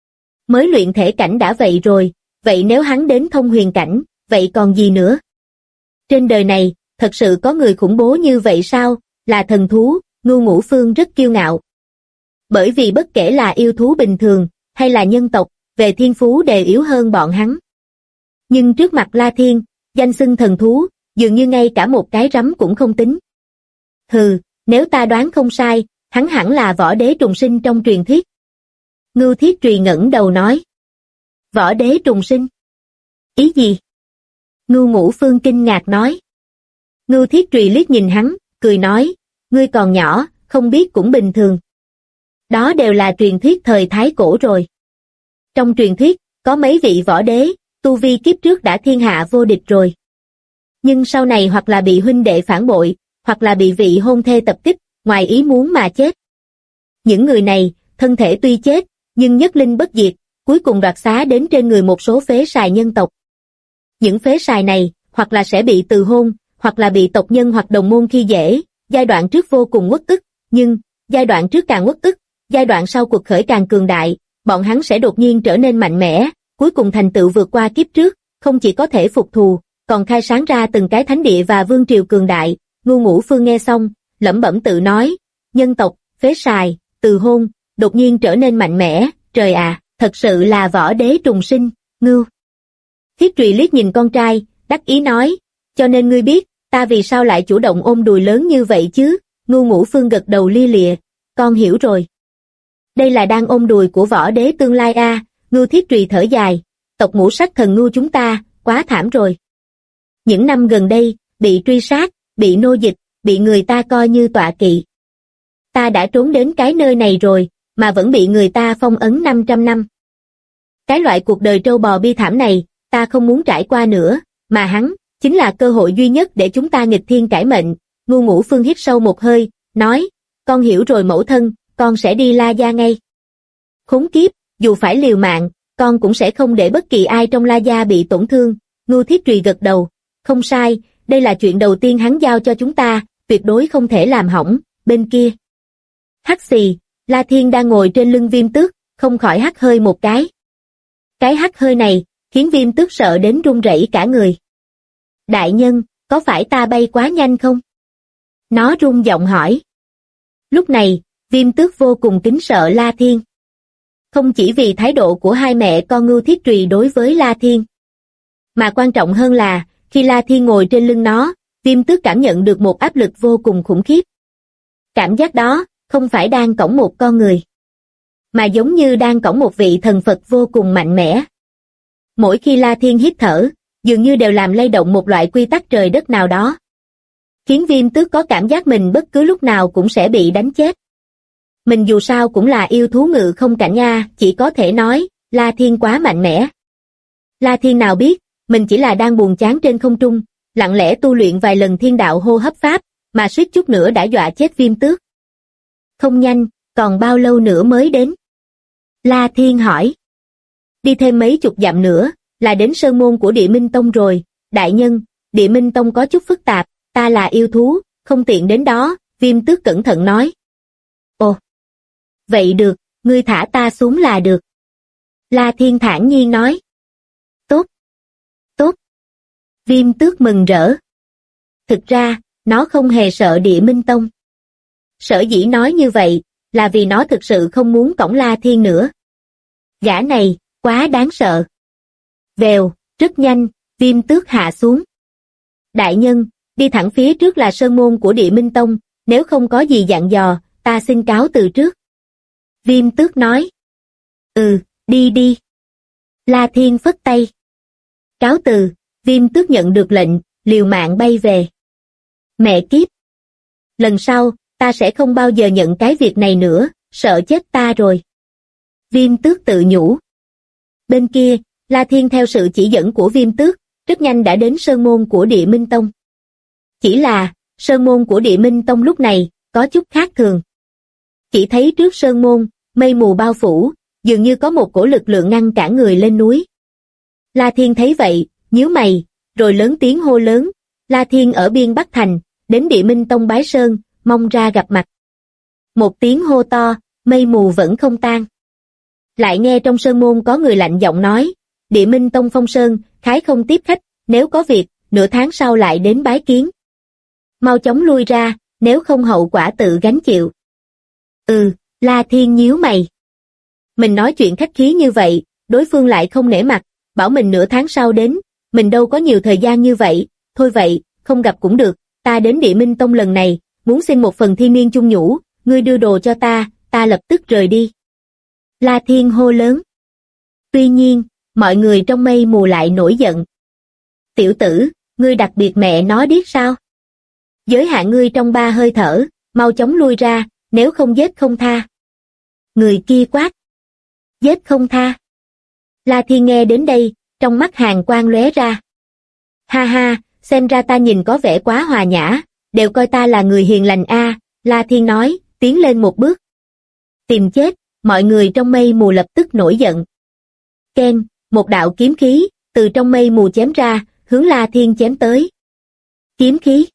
Mới luyện thể cảnh đã vậy rồi, vậy nếu hắn đến thông huyền cảnh, vậy còn gì nữa? Trên đời này, thật sự có người khủng bố như vậy sao? Là thần thú, Ngưu Ngũ Phương rất kiêu ngạo. Bởi vì bất kể là yêu thú bình thường, hay là nhân tộc, về thiên phú đều yếu hơn bọn hắn. Nhưng trước mặt La Thiên, danh xưng thần thú, dường như ngay cả một cái rắm cũng không tính. Hừ, nếu ta đoán không sai, hắn hẳn là võ đế trùng sinh trong truyền thuyết. Ngưu Thiết Trùy ngẩng đầu nói. Võ đế trùng sinh? Ý gì? Ngưu Ngũ Phương kinh ngạc nói. Ngưu Thiết Trùy liếc nhìn hắn, cười nói, ngươi còn nhỏ, không biết cũng bình thường. Đó đều là truyền thuyết thời Thái Cổ rồi. Trong truyền thuyết, có mấy vị võ đế, tu vi kiếp trước đã thiên hạ vô địch rồi. Nhưng sau này hoặc là bị huynh đệ phản bội, hoặc là bị vị hôn thê tập kích, ngoài ý muốn mà chết. Những người này, thân thể tuy chết, nhưng nhất linh bất diệt, cuối cùng đoạt xá đến trên người một số phế sài nhân tộc. Những phế sài này, hoặc là sẽ bị từ hôn, hoặc là bị tộc nhân hoặc đồng môn khi dễ, giai đoạn trước vô cùng uất ức, nhưng, giai đoạn trước càng uất ức, giai đoạn sau cuộc khởi càng cường đại, bọn hắn sẽ đột nhiên trở nên mạnh mẽ, cuối cùng thành tựu vượt qua kiếp trước, không chỉ có thể phục thù, còn khai sáng ra từng cái thánh địa và vương triều cường đại. Ngưu Ngũ Phương nghe xong, lẩm bẩm tự nói, nhân tộc, phế sài, từ hôn, đột nhiên trở nên mạnh mẽ, trời à, thật sự là võ đế trùng sinh. Ngưu Thiết Trùy liếc nhìn con trai, đắc ý nói, cho nên ngươi biết, ta vì sao lại chủ động ôm đùi lớn như vậy chứ? Ngưu Ngũ Phương gật đầu lia lịa, con hiểu rồi. Đây là đang ôm đùi của võ đế tương lai a. Ngưu Thiết Trùy thở dài, tộc Ngũ Sắc Thần Ngưu chúng ta, quá thảm rồi. Những năm gần đây, bị truy sát, bị nô dịch, bị người ta coi như tọa kỵ. Ta đã trốn đến cái nơi này rồi, mà vẫn bị người ta phong ấn 500 năm. Cái loại cuộc đời trâu bò bi thảm này, ta không muốn trải qua nữa, mà hắn, chính là cơ hội duy nhất để chúng ta nghịch thiên cải mệnh. Ngưu Ngũ Phương hít sâu một hơi, nói, con hiểu rồi mẫu thân, con sẽ đi La Gia ngay. Khốn kiếp, dù phải liều mạng, con cũng sẽ không để bất kỳ ai trong La Gia bị tổn thương. Ngưu Thiết Trùy gật đầu, không sai, đây là chuyện đầu tiên hắn giao cho chúng ta, tuyệt đối không thể làm hỏng. Bên kia, hắc xì, La Thiên đang ngồi trên lưng Viêm Tước, không khỏi hắt hơi một cái. Cái hắt hơi này, khiến Viêm Tước sợ đến run rẩy cả người. Đại nhân, có phải ta bay quá nhanh không? Nó run giọng hỏi. Lúc này, Viêm Tước vô cùng kính sợ La Thiên. Không chỉ vì thái độ của hai mẹ con Ngưu Thiết Trùy đối với La Thiên, Mà quan trọng hơn là, khi La Thiên ngồi trên lưng nó, Viêm Tước cảm nhận được một áp lực vô cùng khủng khiếp. Cảm giác đó, không phải đang cõng một con người, mà giống như đang cõng một vị thần Phật vô cùng mạnh mẽ. Mỗi khi La Thiên hít thở, dường như đều làm lay động một loại quy tắc trời đất nào đó, khiến Viêm Tước có cảm giác mình bất cứ lúc nào cũng sẽ bị đánh chết. Mình dù sao cũng là yêu thú ngự không cảnh nha, chỉ có thể nói, La Thiên quá mạnh mẽ. La Thiên nào biết, mình chỉ là đang buồn chán trên không trung, lặng lẽ tu luyện vài lần thiên đạo hô hấp pháp, mà suýt chút nữa đã dọa chết Viêm Tước. Không nhanh, còn bao lâu nữa mới đến? La Thiên hỏi. Đi thêm mấy chục dặm nữa, là đến sơn môn của Địa Minh Tông rồi, đại nhân, Địa Minh Tông có chút phức tạp, ta là yêu thú, không tiện đến đó, Viêm Tước cẩn thận nói. Ồ, vậy được, ngươi thả ta xuống là được. La Thiên thản nhiên nói. Tốt, tốt. Viêm Tước mừng rỡ. Thực ra, nó không hề sợ Địa Minh Tông. Sở dĩ nói như vậy, là vì nó thực sự không muốn cõng La Thiên nữa. Gã này, quá đáng sợ. Vèo, rất nhanh, Viêm Tước hạ xuống. Đại nhân, đi thẳng phía trước là sơn môn của Địa Minh Tông, nếu không có gì dặn dò, ta xin cáo từ trước. Viêm Tước nói. Đi đi. La Thiên phất tay. Cáo từ, Viêm Tước nhận được lệnh, liều mạng bay về. Mẹ kiếp. Lần sau, ta sẽ không bao giờ nhận cái việc này nữa, sợ chết ta rồi. Viêm Tước tự nhủ. Bên kia, La Thiên theo sự chỉ dẫn của Viêm Tước, rất nhanh đã đến sơn môn của Địa Minh Tông. Chỉ là, sơn môn của Địa Minh Tông lúc này, có chút khác thường. Chỉ thấy trước sơn môn, mây mù bao phủ, dường như có một cổ lực lượng ngăn cản người lên núi. La Thiên thấy vậy, nhíu mày, rồi lớn tiếng hô lớn, La Thiên ở biên Bắc Thành, đến Địa Minh Tông bái sơn, mong ra gặp mặt. Một tiếng hô to, mây mù vẫn không tan. Lại nghe trong sơn môn có người lạnh giọng nói, Địa Minh Tông phong sơn, khái không tiếp khách, nếu có việc, nửa tháng sau lại đến bái kiến. Mau chóng lui ra, nếu không hậu quả tự gánh chịu. La Thiên nhíu mày. Mình nói chuyện khách khí như vậy, đối phương lại không nể mặt, bảo mình nửa tháng sau đến, mình đâu có nhiều thời gian như vậy, thôi vậy, không gặp cũng được, ta đến Địa Minh Tông lần này, muốn xin một phần thiên niên chung nhũ, ngươi đưa đồ cho ta lập tức rời đi. La Thiên hô lớn. Tuy nhiên, mọi người trong mây mù lại nổi giận. Tiểu tử, ngươi đặc biệt mẹ nó điếc sao? Giới hạn ngươi trong 3 hơi thở, mau chóng lui ra, nếu không giết không tha. Người kia quát. Giết không tha. La Thiên nghe đến đây, trong mắt hàn quang lóe ra. Ha ha, xem ra ta nhìn có vẻ quá hòa nhã, đều coi ta là người hiền lành a. La Thiên nói, tiến lên một bước. Tìm chết, mọi người trong mây mù lập tức nổi giận. Ken, một đạo kiếm khí, từ trong mây mù chém ra, hướng La Thiên chém tới. Kiếm khí.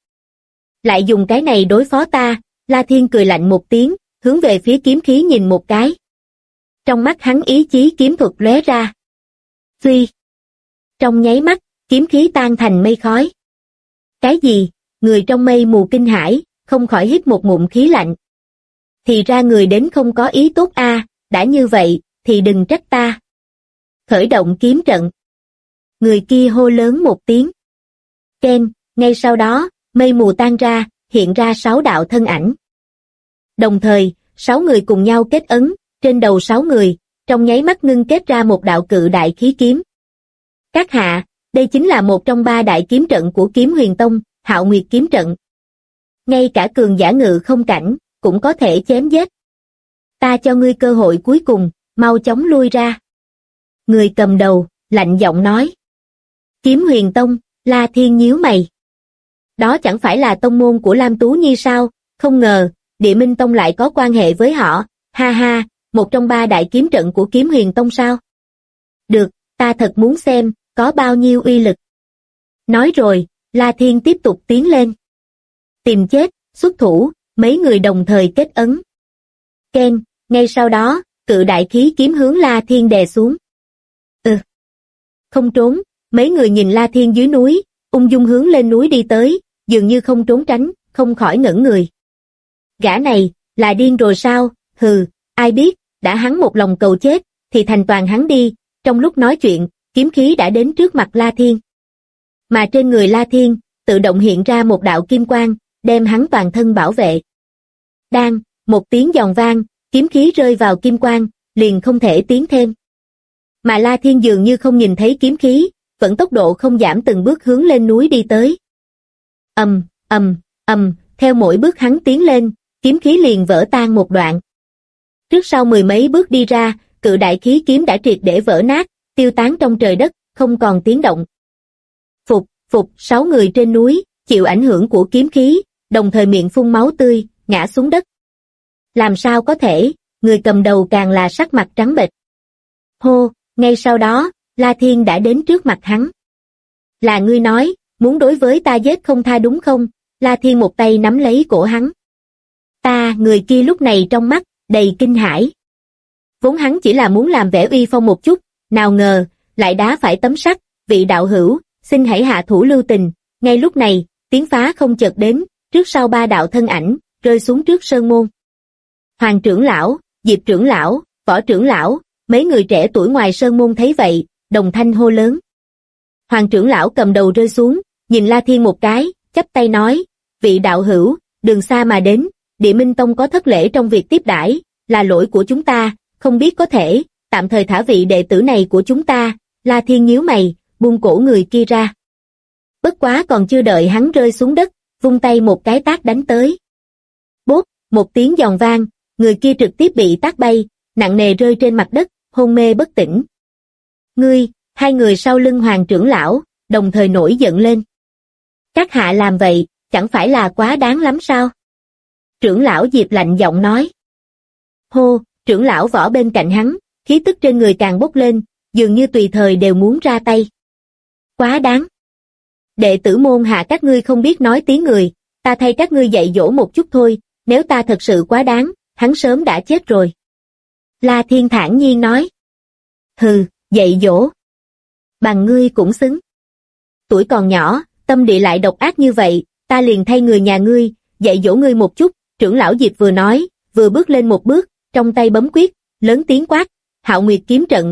Lại dùng cái này đối phó ta, La Thiên cười lạnh một tiếng, hướng về phía kiếm khí nhìn một cái. Trong mắt hắn ý chí kiếm thuật lóe ra. Phi. Trong nháy mắt, kiếm khí tan thành mây khói. Cái gì? Người trong mây mù kinh hãi, không khỏi hít một ngụm khí lạnh. Thì ra người đến không có ý tốt a, đã như vậy, thì đừng trách ta. Khởi động kiếm trận. Người kia hô lớn một tiếng. Ken, ngay sau đó, mây mù tan ra, hiện ra 6 đạo thân ảnh. Đồng thời, 6 người cùng nhau kết ấn, trên đầu 6 người, trong nháy mắt ngưng kết ra một đạo cự đại khí kiếm. Các hạ, đây chính là một trong 3 đại kiếm trận của Kiếm Huyền Tông, Hạo Nguyệt kiếm trận. Ngay cả cường giả ngự không cảnh, cũng có thể chém giết. Ta cho ngươi cơ hội cuối cùng, mau chóng lui ra. Người cầm đầu, lạnh giọng nói. Kiếm Huyền Tông, La Thiên nhíu mày. Đó chẳng phải là tông môn của Lam Tú Nhi sao, không ngờ, Địa Minh Tông lại có quan hệ với họ, ha ha, một trong 3 đại kiếm trận của Kiếm Huyền Tông sao? Được, ta thật muốn xem, có bao nhiêu uy lực. Nói rồi, La Thiên tiếp tục tiến lên. Tìm chết, xuất thủ, mấy người đồng thời kết ấn. Ken, ngay sau đó, cự đại khí kiếm hướng La Thiên đè xuống. Không trốn, mấy người nhìn La Thiên dưới núi, ung dung hướng lên núi đi tới, dường như không trốn tránh, không khỏi ngẩn người. Gã này, là điên rồi sao? Hừ, ai biết, đã hắn một lòng cầu chết, thì thành toàn hắn đi. Trong lúc nói chuyện, kiếm khí đã đến trước mặt La Thiên. Mà trên người La Thiên, tự động hiện ra một đạo kim quang, đem hắn toàn thân bảo vệ. Đang, một tiếng giòn vang, kiếm khí rơi vào kim quang, liền không thể tiến thêm. Mà La Thiên dường như không nhìn thấy kiếm khí, vẫn tốc độ không giảm từng bước hướng lên núi đi tới. Theo mỗi bước hắn tiến lên, kiếm khí liền vỡ tan một đoạn. Trước sau mười mấy bước đi ra, cự đại khí kiếm đã triệt để vỡ nát, tiêu tán trong trời đất, không còn tiếng động. Phục, 6 người trên núi, chịu ảnh hưởng của kiếm khí, đồng thời miệng phun máu tươi, ngã xuống đất. Làm sao có thể, người cầm đầu càng là sắc mặt trắng bệch. Hô, ngay sau đó, La Thiên đã đến trước mặt hắn. Là ngươi nói, muốn đối với ta giết không tha đúng không? La Thiên một tay nắm lấy cổ hắn. Người kia lúc này trong mắt, đầy kinh hãi. Vốn hắn chỉ là muốn làm vẻ uy phong một chút, nào ngờ, lại đá phải tấm sắt, vị đạo hữu, xin hãy hạ thủ lưu tình. Ngay lúc này, tiếng phá không chợt đến, trước sau 3 đạo thân ảnh, rơi xuống trước sơn môn. Hoàng trưởng lão, Diệp trưởng lão, Võ trưởng lão, mấy người trẻ tuổi ngoài sơn môn thấy vậy, đồng thanh hô lớn. Hoàng trưởng lão cầm đầu rơi xuống, nhìn La Thiên một cái, chắp tay nói, vị đạo hữu, đường xa mà đến, Địa Minh Tông có thất lễ trong việc tiếp đãi, là lỗi của chúng ta, không biết có thể, tạm thời thả vị đệ tử này của chúng ta. La Thiên nhíu mày, buông cổ người kia ra. Bất quá còn chưa đợi hắn rơi xuống đất, vung tay một cái tát đánh tới. Bốp, một tiếng giòn vang, người kia trực tiếp bị tát bay, nặng nề rơi trên mặt đất, hôn mê bất tỉnh. Hai người sau lưng Hoàng trưởng lão, đồng thời nổi giận lên. Các hạ làm vậy, chẳng phải là quá đáng lắm sao? Trưởng lão Diệp lạnh giọng nói. Hô, trưởng lão Võ bên cạnh hắn, khí tức trên người càng bốc lên, dường như tùy thời đều muốn ra tay. Quá đáng. Đệ tử môn hạ các ngươi không biết nói tiếng người, ta thay các ngươi dạy dỗ một chút thôi, nếu ta thật sự quá đáng, hắn sớm đã chết rồi. La Thiên thản nhiên nói. Hừ, dạy dỗ. Bằng ngươi cũng xứng. Tuổi còn nhỏ, tâm địa lại độc ác như vậy, ta liền thay người nhà ngươi, dạy dỗ ngươi một chút. Trưởng lão Diệp vừa nói, vừa bước lên một bước, trong tay bấm quyết, lớn tiếng quát, Hạo Nguyệt kiếm trận,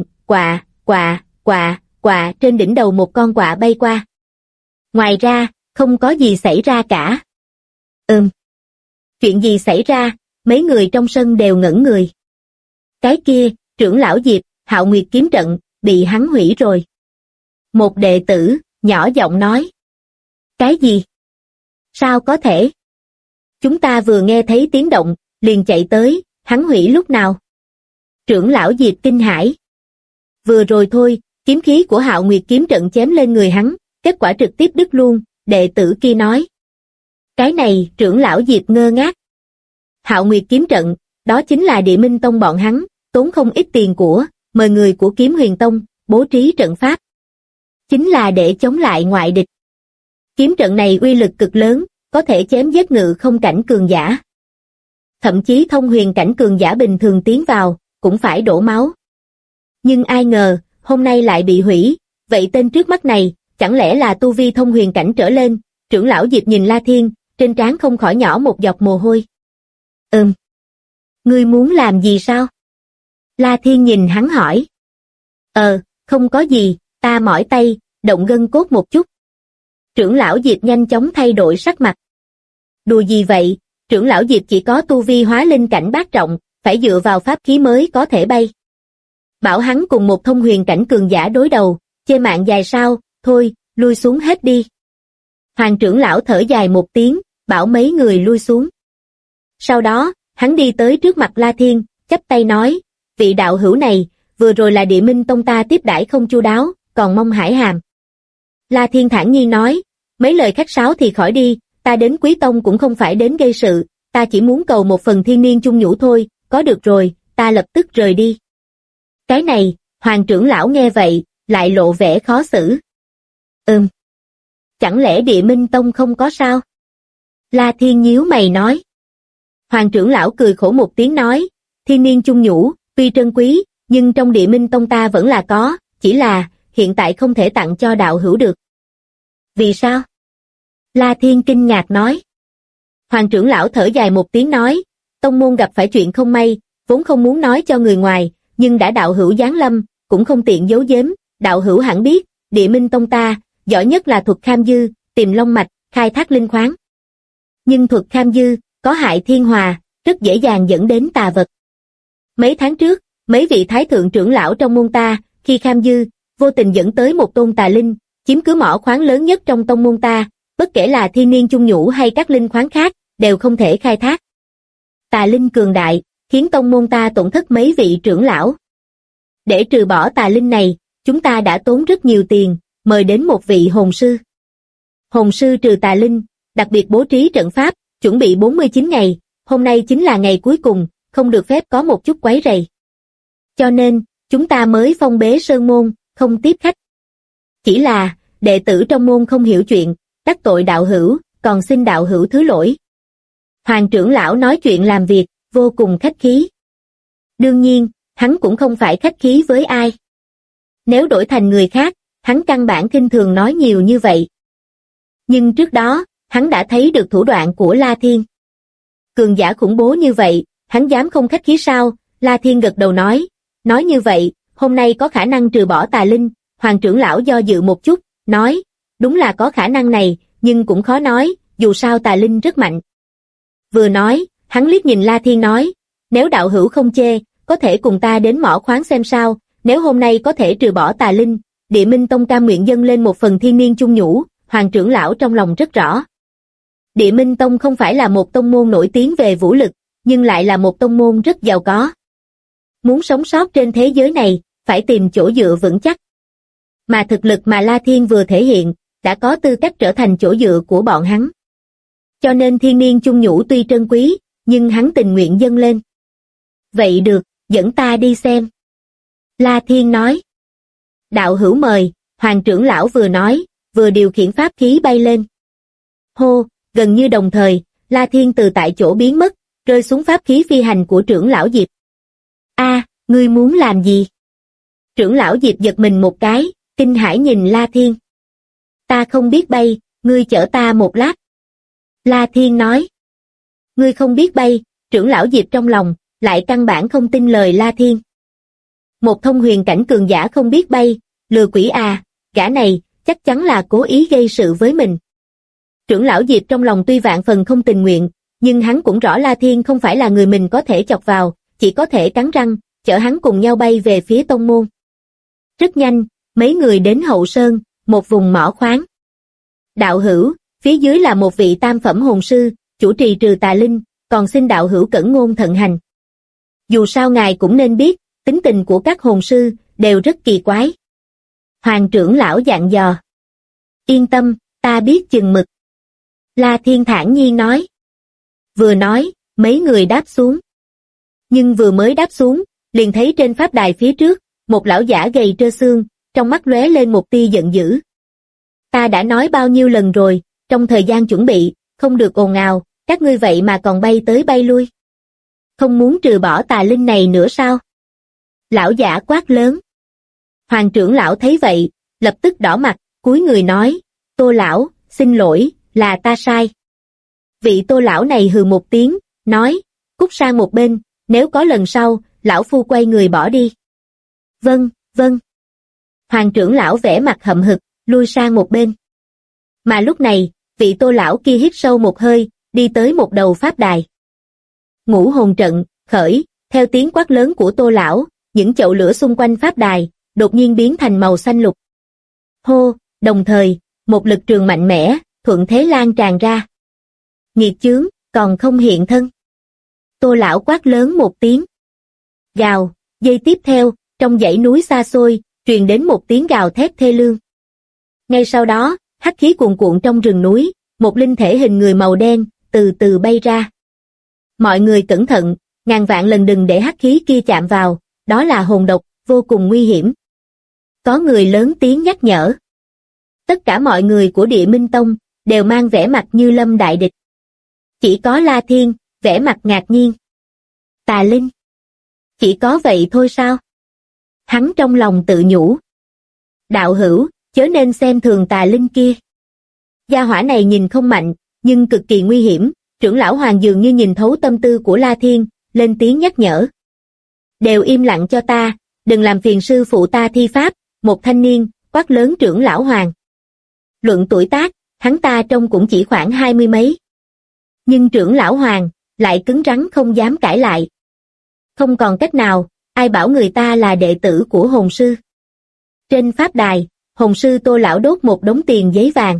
quạ, trên đỉnh đầu một con quạ bay qua. Ngoài ra, không có gì xảy ra cả. Chuyện gì xảy ra, mấy người trong sân đều ngẩn người. Cái kia, trưởng lão Diệp, Hạo Nguyệt kiếm trận, bị hắn hủy rồi. Một đệ tử, nhỏ giọng nói. Cái gì? Sao có thể? Chúng ta vừa nghe thấy tiếng động, liền chạy tới, hắn hủy lúc nào? Trưởng lão Diệp kinh hãi. Vừa rồi thôi, kiếm khí của Hạo Nguyệt kiếm trận chém lên người hắn, kết quả trực tiếp đứt luôn, đệ tử kia nói. Cái này, trưởng lão Diệp ngơ ngác. Hạo Nguyệt kiếm trận, đó chính là Địa Minh Tông bọn hắn, tốn không ít tiền của, mời người của Kiếm Huyền Tông, bố trí trận pháp. Chính là để chống lại ngoại địch. Kiếm trận này uy lực cực lớn, có thể chém giết ngự không cảnh cường giả. Thậm chí thông huyền cảnh cường giả bình thường tiến vào, cũng phải đổ máu. Nhưng ai ngờ, hôm nay lại bị hủy, vậy tên trước mắt này, chẳng lẽ là tu vi thông huyền cảnh trở lên? Trưởng lão Diệp nhìn La Thiên, trên trán không khỏi nhỏ một giọt mồ hôi. Ngươi muốn làm gì sao? La Thiên nhìn hắn hỏi. Không có gì, ta mỏi tay, động gân cốt một chút. Trưởng lão Diệp nhanh chóng thay đổi sắc mặt. Đùa gì vậy, trưởng lão Diệp chỉ có tu vi hóa linh cảnh bát trọng, phải dựa vào pháp khí mới có thể bay. Bảo hắn cùng một thông huyền cảnh cường giả đối đầu, chê mạng dài sao, thôi, lui xuống hết đi. Hoàng trưởng lão thở dài một tiếng, bảo mấy người lui xuống. Sau đó, hắn đi tới trước mặt La Thiên, chắp tay nói, vị đạo hữu này, vừa rồi là Địa Minh Tông ta tiếp đãi không chu đáo, còn mong hải hàm. La Thiên thản nhiên nói, mấy lời khách sáo thì khỏi đi, ta đến Quý Tông cũng không phải đến gây sự, ta chỉ muốn cầu một phần thiên niên chung nhũ thôi, có được rồi, ta lập tức rời đi. Cái này, Hoàng trưởng lão nghe vậy, lại lộ vẻ khó xử. Chẳng lẽ Địa Minh Tông không có sao? La Thiên nhíu mày nói. Hoàng trưởng lão cười khổ một tiếng nói, thiên niên chung nhũ, tuy trân quý, nhưng trong Địa Minh Tông ta vẫn là có, chỉ là, hiện tại không thể tặng cho đạo hữu được. Vì sao? La Thiên kinh ngạc nói. Hoàng trưởng lão thở dài một tiếng nói, tông môn gặp phải chuyện không may, vốn không muốn nói cho người ngoài, nhưng đã đạo hữu giáng lâm, cũng không tiện giấu giếm, đạo hữu hẳn biết, Địa Minh Tông ta, giỏi nhất là thuật kham dư, tìm long mạch, khai thác linh khoáng. Nhưng thuật kham dư, có hại thiên hòa, rất dễ dàng dẫn đến tà vật. Mấy tháng trước, mấy vị thái thượng trưởng lão trong môn ta, khi kham dư, vô tình dẫn tới một tôn tà linh, chiếm cứ mỏ khoáng lớn nhất trong tông môn ta, bất kể là thiên niên chung nhũ hay các linh khoáng khác, đều không thể khai thác. Tà linh cường đại, khiến tông môn ta tổn thất mấy vị trưởng lão. Để trừ bỏ tà linh này, chúng ta đã tốn rất nhiều tiền, mời đến một vị hồn sư. Hồn sư trừ tà linh, đặc biệt bố trí trận pháp, chuẩn bị 49 ngày, hôm nay chính là ngày cuối cùng, không được phép có một chút quấy rầy. Cho nên, chúng ta mới phong bế sơn môn, không tiếp khách. Chỉ là, đệ tử trong môn không hiểu chuyện, đắc tội đạo hữu, còn xin đạo hữu thứ lỗi. Hoàng trưởng lão nói chuyện làm việc, vô cùng khách khí. Đương nhiên, hắn cũng không phải khách khí với ai. Nếu đổi thành người khác, hắn căn bản khinh thường nói nhiều như vậy. Nhưng trước đó, hắn đã thấy được thủ đoạn của La Thiên. Cường giả khủng bố như vậy, hắn dám không khách khí sao? La Thiên gật đầu nói như vậy, hôm nay có khả năng trừ bỏ tà linh. Hoàng trưởng lão do dự một chút, nói, đúng là có khả năng này, nhưng cũng khó nói, dù sao tà linh rất mạnh. Vừa nói, hắn liếc nhìn La Thiên nói, nếu đạo hữu không chê, có thể cùng ta đến mỏ khoáng xem sao, nếu hôm nay có thể trừ bỏ tà linh, Địa Minh Tông cam nguyện dâng lên một phần thiên niên chung nhũ. Hoàng trưởng lão trong lòng rất rõ. Địa Minh Tông không phải là một tông môn nổi tiếng về vũ lực, nhưng lại là một tông môn rất giàu có. Muốn sống sót trên thế giới này, phải tìm chỗ dựa vững chắc. Mà thực lực mà La Thiên vừa thể hiện, đã có tư cách trở thành chỗ dựa của bọn hắn. Cho nên thiên niên chung nhũ tuy trân quý, nhưng hắn tình nguyện dâng lên. Vậy được, dẫn ta đi xem. La Thiên nói. Đạo hữu mời, Hoàng trưởng lão vừa nói, vừa điều khiển pháp khí bay lên. Hô, gần như đồng thời, La Thiên từ tại chỗ biến mất, rơi xuống pháp khí phi hành của trưởng lão Diệp. Ngươi muốn làm gì? Trưởng lão Diệp giật mình một cái, kinh hãi nhìn La Thiên. Ta không biết bay, ngươi chở ta một lát. La Thiên nói. Ngươi không biết bay, trưởng lão Diệp trong lòng, lại căn bản không tin lời La Thiên. Một thông huyền cảnh cường giả không biết bay, lừa quỷ à, gã này, chắc chắn là cố ý gây sự với mình. Trưởng lão Diệp trong lòng tuy vạn phần không tình nguyện, nhưng hắn cũng rõ La Thiên không phải là người mình có thể chọc vào, chỉ có thể cắn răng, chở hắn cùng nhau bay về phía tông môn. Rất nhanh, mấy người đến Hậu Sơn, một vùng mỏ khoáng. Đạo hữu, phía dưới là một vị tam phẩm hồn sư, chủ trì trừ tà linh, còn xin đạo hữu cẩn ngôn thận hành. Dù sao ngài cũng nên biết, tính tình của các hồn sư đều rất kỳ quái. Hoàng trưởng lão dặn dò. Yên tâm, ta biết chừng mực. La Thiên thản nhiên nói. Vừa nói, mấy người đáp xuống. Nhưng vừa mới đáp xuống, liền thấy trên pháp đài phía trước, một lão giả gầy trơ xương, trong mắt lóe lên một tia giận dữ. Ta đã nói bao nhiêu lần rồi, trong thời gian chuẩn bị, không được ồn ào, các ngươi vậy mà còn bay tới bay lui. Không muốn trừ bỏ tà linh này nữa sao? Lão giả quát lớn. Hoàng trưởng lão thấy vậy, lập tức đỏ mặt, cúi người nói, Tô lão, xin lỗi, là ta sai. Vị Tô lão này hừ một tiếng, nói, cút sang một bên, nếu có lần sau, lão phu quay người bỏ đi. Vâng, vâng. Hoàng trưởng lão vẻ mặt hậm hực, lui sang một bên. Mà lúc này, vị Tô lão kia hít sâu một hơi, đi tới một đầu pháp đài. Ngũ hồn trận, khởi, theo tiếng quát lớn của Tô lão, những chậu lửa xung quanh pháp đài, đột nhiên biến thành màu xanh lục. Hô, đồng thời, một lực trường mạnh mẽ, thuận thế lan tràn ra. Nghiệt chướng, còn không hiện thân. Tô lão quát lớn một tiếng. Gào, giây tiếp theo, trong dãy núi xa xôi, truyền đến một tiếng gào thét thê lương. Ngay sau đó, hắc khí cuồn cuộn trong rừng núi, một linh thể hình người màu đen, từ từ bay ra. Mọi người cẩn thận, ngàn vạn lần đừng để hắc khí kia chạm vào, đó là hồn độc, vô cùng nguy hiểm. Có người lớn tiếng nhắc nhở. Tất cả mọi người của Địa Minh Tông, đều mang vẻ mặt như lâm đại địch. Chỉ có La Thiên, vẻ mặt ngạc nhiên. Tà linh. Chỉ có vậy thôi sao? Hắn trong lòng tự nhủ. Đạo hữu, chớ nên xem thường tà linh kia. Gia hỏa này nhìn không mạnh, nhưng cực kỳ nguy hiểm. Trưởng lão Hoàng dường như nhìn thấu tâm tư của La Thiên, lên tiếng nhắc nhở. Đều im lặng cho ta, đừng làm phiền sư phụ ta thi pháp. Một thanh niên, quát lớn trưởng lão Hoàng. luận tuổi tác, hắn ta trông cũng chỉ khoảng 20 mấy. Nhưng trưởng lão Hoàng lại cứng rắn không dám cãi lại. Không còn cách nào, ai bảo người ta là đệ tử của hồn sư. Trên pháp đài, hồn sư Tô lão đốt một đống tiền giấy vàng.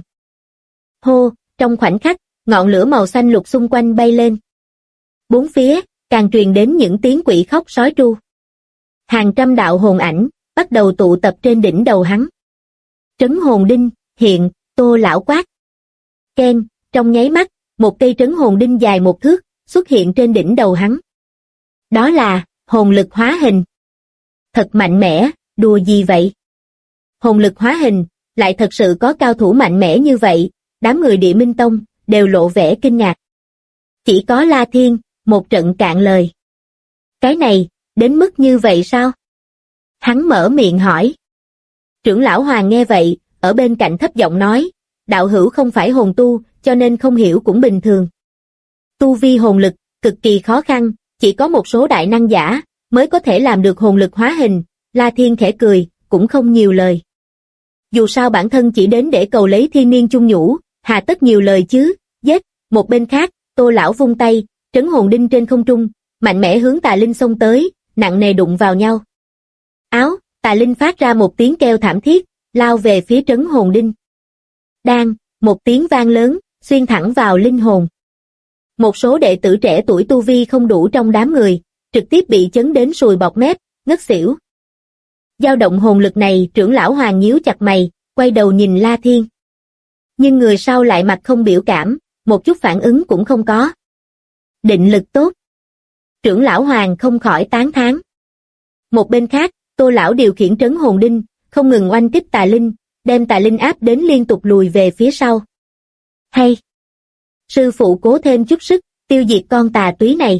Hô, trong khoảnh khắc, ngọn lửa màu xanh lục xung quanh bay lên. Bốn phía, càng truyền đến những tiếng quỷ khóc sói tru. Hàng trăm đạo hồn ảnh, bắt đầu tụ tập trên đỉnh đầu hắn. Trấn hồn đinh, hiện, Tô lão quát. Keng, trong nháy mắt, một cây trấn hồn đinh dài 1 thước, xuất hiện trên đỉnh đầu hắn. Đó là, hồn lực hóa hình. Thật mạnh mẽ, đùa gì vậy? Hồn lực hóa hình, lại thật sự có cao thủ mạnh mẽ như vậy, đám người Địa Minh Tông, đều lộ vẻ kinh ngạc. Chỉ có La Thiên, một trận cạn lời. Cái này, đến mức như vậy sao? Hắn mở miệng hỏi. Trưởng lão Hoàng nghe vậy, ở bên cạnh thấp giọng nói, đạo hữu không phải hồn tu, cho nên không hiểu cũng bình thường. Tu vi hồn lực, cực kỳ khó khăn, chỉ có một số đại năng giả, mới có thể làm được hồn lực hóa hình. La Thiên khẽ cười, cũng không nhiều lời. Dù sao bản thân chỉ đến để cầu lấy thiên niên chung nhũ, hà tất nhiều lời chứ, giết. Một bên khác, Tô lão vung tay, trấn hồn đinh trên không trung, mạnh mẽ hướng Tà Linh xông tới, nặng nề đụng vào nhau. Áo, Tà Linh phát ra một tiếng kêu thảm thiết, lao về phía trấn hồn đinh. Đang, một tiếng vang lớn, xuyên thẳng vào linh hồn. Một số đệ tử trẻ tuổi tu vi không đủ trong đám người, trực tiếp bị chấn đến sùi bọt mép, ngất xỉu. Dao động hồn lực này, trưởng lão Hoàng nhíu chặt mày, quay đầu nhìn La Thiên. Nhưng người sau lại mặt không biểu cảm, một chút phản ứng cũng không có. Định lực tốt. Trưởng lão Hoàng không khỏi tán thán. Một bên khác, Tô lão điều khiển trấn hồn đinh, không ngừng oanh kích Tà Linh, đem Tà Linh áp đến liên tục lùi về phía sau. Hay! Sư phụ cố thêm chút sức, tiêu diệt con tà túy này.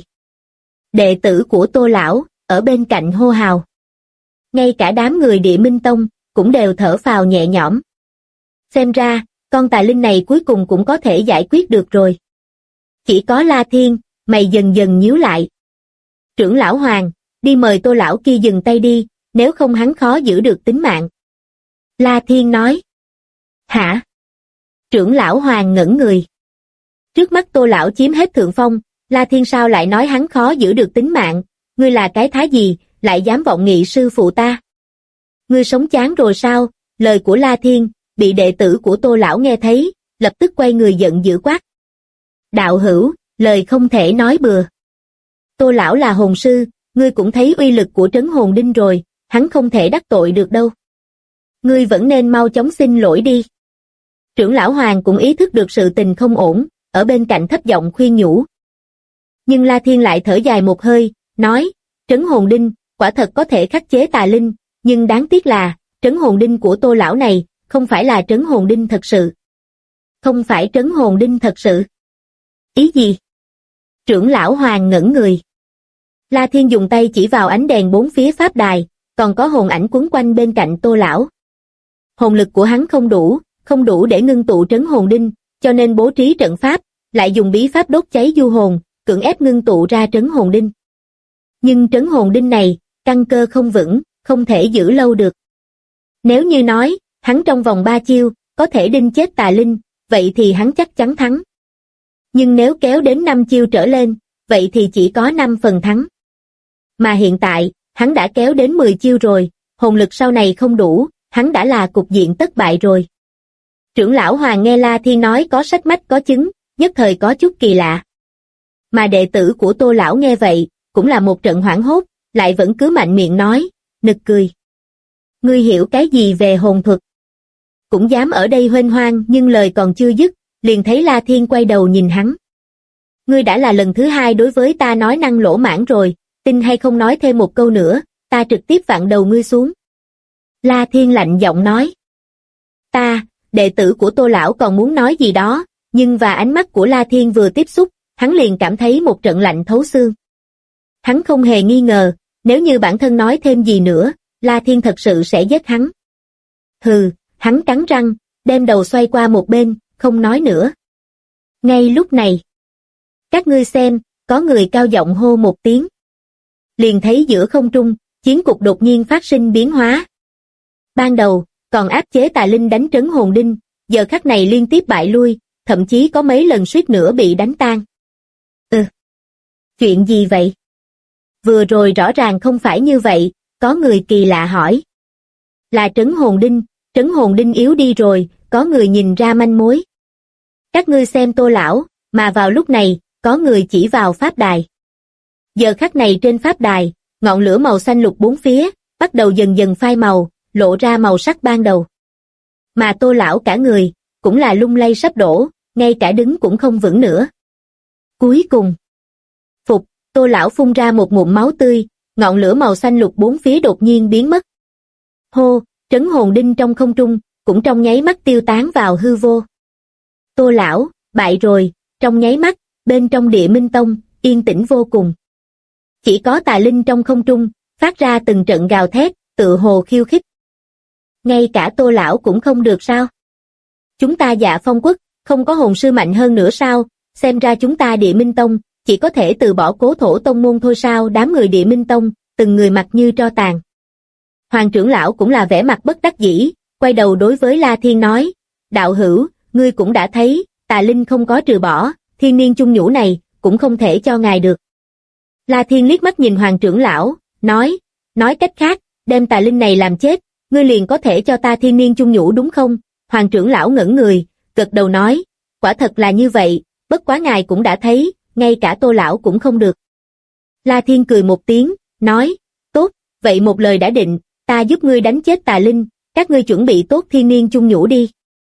Đệ tử của Tô lão, ở bên cạnh hô hào. Ngay cả đám người Địa Minh Tông, cũng đều thở phào nhẹ nhõm. Xem ra, con Tà Linh này cuối cùng cũng có thể giải quyết được rồi. Chỉ có La Thiên, mày dần dần nhíu lại. Trưởng lão Hoàng, đi mời Tô lão kia dừng tay đi, nếu không hắn khó giữ được tính mạng. La Thiên nói. Hả? Trưởng lão Hoàng ngẩn người. Trước mắt Tô lão chiếm hết thượng phong, La Thiên sao lại nói hắn khó giữ được tính mạng, ngươi là cái thá gì, lại dám vọng nghị sư phụ ta? Ngươi sống chán rồi sao? Lời của La Thiên, bị đệ tử của Tô lão nghe thấy, lập tức quay người giận dữ quát. Đạo hữu, lời không thể nói bừa. Tô lão là hồn sư, ngươi cũng thấy uy lực của trấn hồn đinh rồi, hắn không thể đắc tội được đâu. Ngươi vẫn nên mau chóng xin lỗi đi. Trưởng lão Hoàng cũng ý thức được sự tình không ổn, ở bên cạnh thấp giọng khuyên nhủ. Nhưng La Thiên lại thở dài một hơi, nói, trấn hồn đinh, quả thật có thể khắc chế tà linh, nhưng đáng tiếc là, trấn hồn đinh của Tô lão này, không phải là trấn hồn đinh thật sự. Không phải trấn hồn đinh thật sự. Ý gì? Trưởng lão Hoàng ngẩn người. La Thiên dùng tay chỉ vào ánh đèn bốn phía pháp đài, còn có hồn ảnh quấn quanh bên cạnh Tô lão. Hồn lực của hắn không đủ để ngưng tụ trấn hồn đinh, cho nên bố trí trận pháp, lại dùng bí pháp đốt cháy du hồn, cưỡng ép ngưng tụ ra trấn hồn đinh. Nhưng trấn hồn đinh này, căn cơ không vững, không thể giữ lâu được. Nếu như nói, hắn trong vòng 3 chiêu, có thể đinh chết tà linh, vậy thì hắn chắc chắn thắng. Nhưng nếu kéo đến 5 chiêu trở lên, vậy thì chỉ có 5 phần thắng. Mà hiện tại, hắn đã kéo đến 10 chiêu rồi, hồn lực sau này không đủ, hắn đã là cục diện tất bại rồi. Trưởng lão Hoàng nghe La Thiên nói có sách mách có chứng, nhất thời có chút kỳ lạ. Mà đệ tử của Tô lão nghe vậy, cũng là một trận hoảng hốt, lại vẫn cứ mạnh miệng nói, nực cười. Ngươi hiểu cái gì về hồn thuật? Cũng dám ở đây huênh hoang, nhưng lời còn chưa dứt, liền thấy La Thiên quay đầu nhìn hắn. Ngươi đã là lần thứ 2 đối với ta nói năng lỗ mãng rồi, tin hay không nói thêm một câu nữa, ta trực tiếp vặn đầu ngươi xuống. La Thiên lạnh giọng nói. Đệ tử của Tô lão còn muốn nói gì đó, nhưng và ánh mắt của La Thiên vừa tiếp xúc, hắn liền cảm thấy một trận lạnh thấu xương. Hắn không hề nghi ngờ, nếu như bản thân nói thêm gì nữa, La Thiên thật sự sẽ giết hắn. Hừ, hắn cắn răng, đem đầu xoay qua một bên, không nói nữa. Ngay lúc này, các ngươi xem, có người cao giọng hô một tiếng. Liền thấy giữa không trung, chiến cục đột nhiên phát sinh biến hóa. Ban đầu, còn áp chế tà linh đánh trấn hồn đinh, giờ khắc này liên tiếp bại lui, thậm chí có mấy lần suýt nữa bị đánh tan. Chuyện gì vậy? Vừa rồi rõ ràng không phải như vậy, có người kỳ lạ hỏi. Là Trấn hồn đinh yếu đi rồi, có người nhìn ra manh mối. Các ngươi xem Tô lão, mà vào lúc này, có người chỉ vào pháp đài. Giờ khắc này trên pháp đài, ngọn lửa màu xanh lục bốn phía, bắt đầu dần dần phai màu, lộ ra màu sắc ban đầu. Mà Tô lão cả người, cũng là lung lay sắp đổ, ngay cả đứng cũng không vững nữa. Cuối cùng, Tô lão phun ra một ngụm máu tươi, ngọn lửa màu xanh lục bốn phía đột nhiên biến mất. Hô, trấn hồn đinh trong không trung, cũng trong nháy mắt tiêu tán vào hư vô. Tô lão, bại rồi, trong nháy mắt, bên trong Địa Minh Tông, yên tĩnh vô cùng. Chỉ có tà linh trong không trung, phát ra từng trận gào thét, tựa hồ khiêu khích. Ngay cả Tô lão cũng không được sao? Chúng ta Dạ Phong quốc, không có hồn sư mạnh hơn nữa sao? Xem ra chúng ta Địa Minh Tông, chỉ có thể từ bỏ Cố Thổ tông môn thôi sao? Đám người Địa Minh Tông, từng người mặt như tro tàn. Hoàng trưởng lão cũng là vẻ mặt bất đắc dĩ, quay đầu đối với La Thiên nói, đạo hữu, ngươi cũng đã thấy, tà linh không có trừ bỏ, thiên niên chung nhũ này, cũng không thể cho ngài được. La Thiên liếc mắt nhìn Hoàng trưởng lão, nói cách khác, đem tà linh này làm chết, ngươi liền có thể cho ta thiên niên chung nhũ đúng không? Hoàng trưởng lão ngẩn người, gật đầu nói, quả thật là như vậy, bất quá ngài cũng đã thấy, ngay cả Tô lão cũng không được. La Thiên cười một tiếng, nói, tốt, vậy một lời đã định, ta giúp ngươi đánh chết tà linh, các ngươi chuẩn bị tốt thiên niên chung nhũ đi.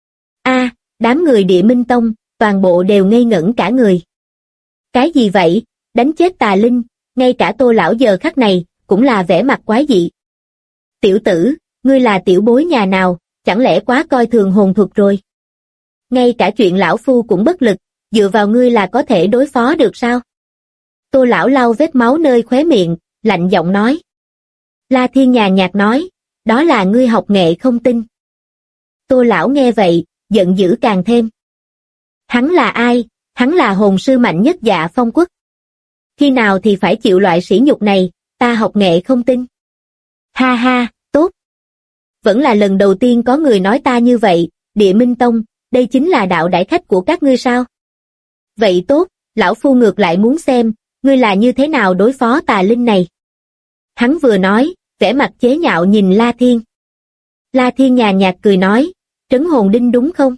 Đám người Địa Minh Tông, toàn bộ đều ngây ngẩn cả người. Cái gì vậy, đánh chết tà linh, ngay cả Tô lão giờ khắc này, cũng là vẻ mặt quái dị. Tiểu tử, ngươi là tiểu bối nhà nào, chẳng lẽ quá coi thường hồn thuật rồi? Ngay cả chuyện lão phu cũng bất lực, dựa vào ngươi là có thể đối phó được sao? Tô lão lau vết máu nơi khóe miệng, lạnh giọng nói. La Thiên nhàn nhạt nói, đó là ngươi học nghệ không tin. Tô lão nghe vậy, giận dữ càng thêm. Hắn là ai? Hắn là hồn sư mạnh nhất Dạ Phong quốc. Khi nào thì phải chịu loại sỉ nhục này, ta học nghệ không tin. Ha ha, tốt. Vẫn là lần đầu tiên có người nói ta như vậy, Địa Minh Tông, đây chính là đạo đại khách của các ngươi sao? Vậy tốt, lão phu ngược lại muốn xem, ngươi là như thế nào đối phó tà linh này. Hắn vừa nói, vẻ mặt chế nhạo nhìn La Thiên. La Thiên nhàn nhạt cười nói, trấn hồn đinh đúng không?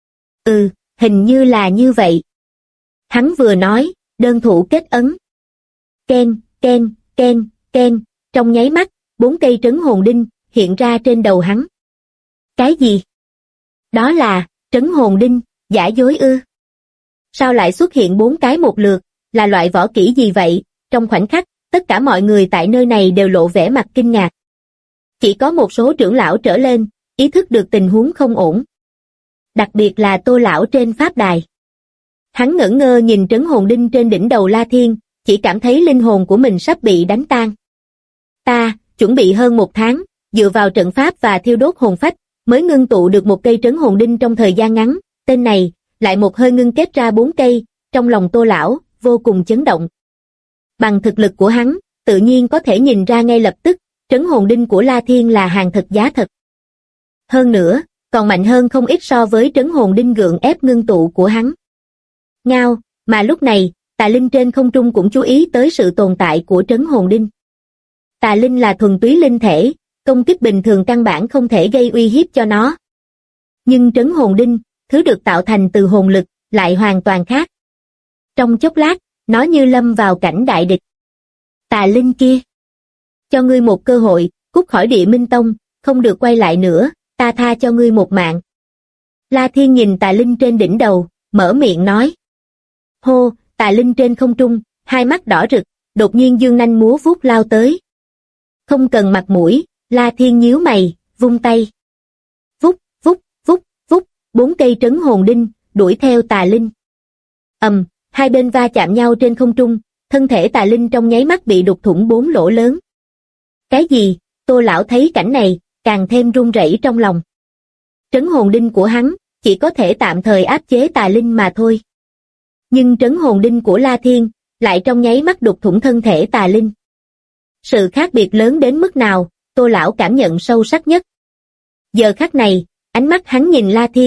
Hình như là như vậy. Hắn vừa nói, đơn thủ kết ấn. Ken, ken, ken, ken, trong nháy mắt, 4 cây trấn hồn đinh hiện ra trên đầu hắn. Cái gì? Đó là trấn hồn đinh, giả dối ư? Sao lại xuất hiện 4 cái một lượt, là loại võ kỹ gì vậy? Trong khoảnh khắc, tất cả mọi người tại nơi này đều lộ vẻ mặt kinh ngạc. Chỉ có một số trưởng lão trở lên, ý thức được tình huống không ổn. Đặc biệt là Tô lão trên pháp đài. Hắn ngẩn ngơ nhìn trấn hồn đinh trên đỉnh đầu La Thiên, chỉ cảm thấy linh hồn của mình sắp bị đánh tan. Ta, chuẩn bị hơn 1 tháng, dựa vào trận pháp và thiêu đốt hồn phách, mới ngưng tụ được 1 cây trấn hồn đinh trong thời gian ngắn, tên này, lại một hơi ngưng kết ra 4 cây, trong lòng Tô lão, vô cùng chấn động. Bằng thực lực của hắn, tự nhiên có thể nhìn ra ngay lập tức, trấn hồn đinh của La Thiên là hàng thật giá thật. Hơn nữa, còn mạnh hơn không ít so với trấn hồn đinh gượng ép ngưng tụ của hắn. Ngao, mà lúc này, tà linh trên không trung cũng chú ý tới sự tồn tại của trấn hồn đinh. Tà linh là thuần túy linh thể, công kích bình thường căn bản không thể gây uy hiếp cho nó. Nhưng trấn hồn đinh, thứ được tạo thành từ hồn lực, lại hoàn toàn khác. Trong chốc lát, nó như lâm vào cảnh đại địch. Tà linh kia, cho ngươi một cơ hội, cút khỏi Địa Minh Tông, không được quay lại nữa, ta tha cho ngươi một mạng. La Thiên nhìn tà linh trên đỉnh đầu, mở miệng nói. Hô, tà linh trên không trung, hai mắt đỏ rực, đột nhiên dương nanh múa vuốt lao tới. Không cần mặt mũi, La Thiên nhíu mày, vung tay. Vút, vút, vút, vút, 4 cây trấn hồn đinh, đuổi theo tà linh. Hai bên va chạm nhau trên không trung, thân thể tà linh trong nháy mắt bị đục thủng 4 lỗ lớn. Cái gì? Tô lão thấy cảnh này, càng thêm run rẩy trong lòng. Trấn hồn đinh của hắn, chỉ có thể tạm thời áp chế tà linh mà thôi. Nhưng trấn hồn đinh của La Thiên, lại trong nháy mắt đục thủng thân thể tà linh. Sự khác biệt lớn đến mức nào, Tô lão cảm nhận sâu sắc nhất. Giờ khắc này, ánh mắt hắn nhìn La Thiên,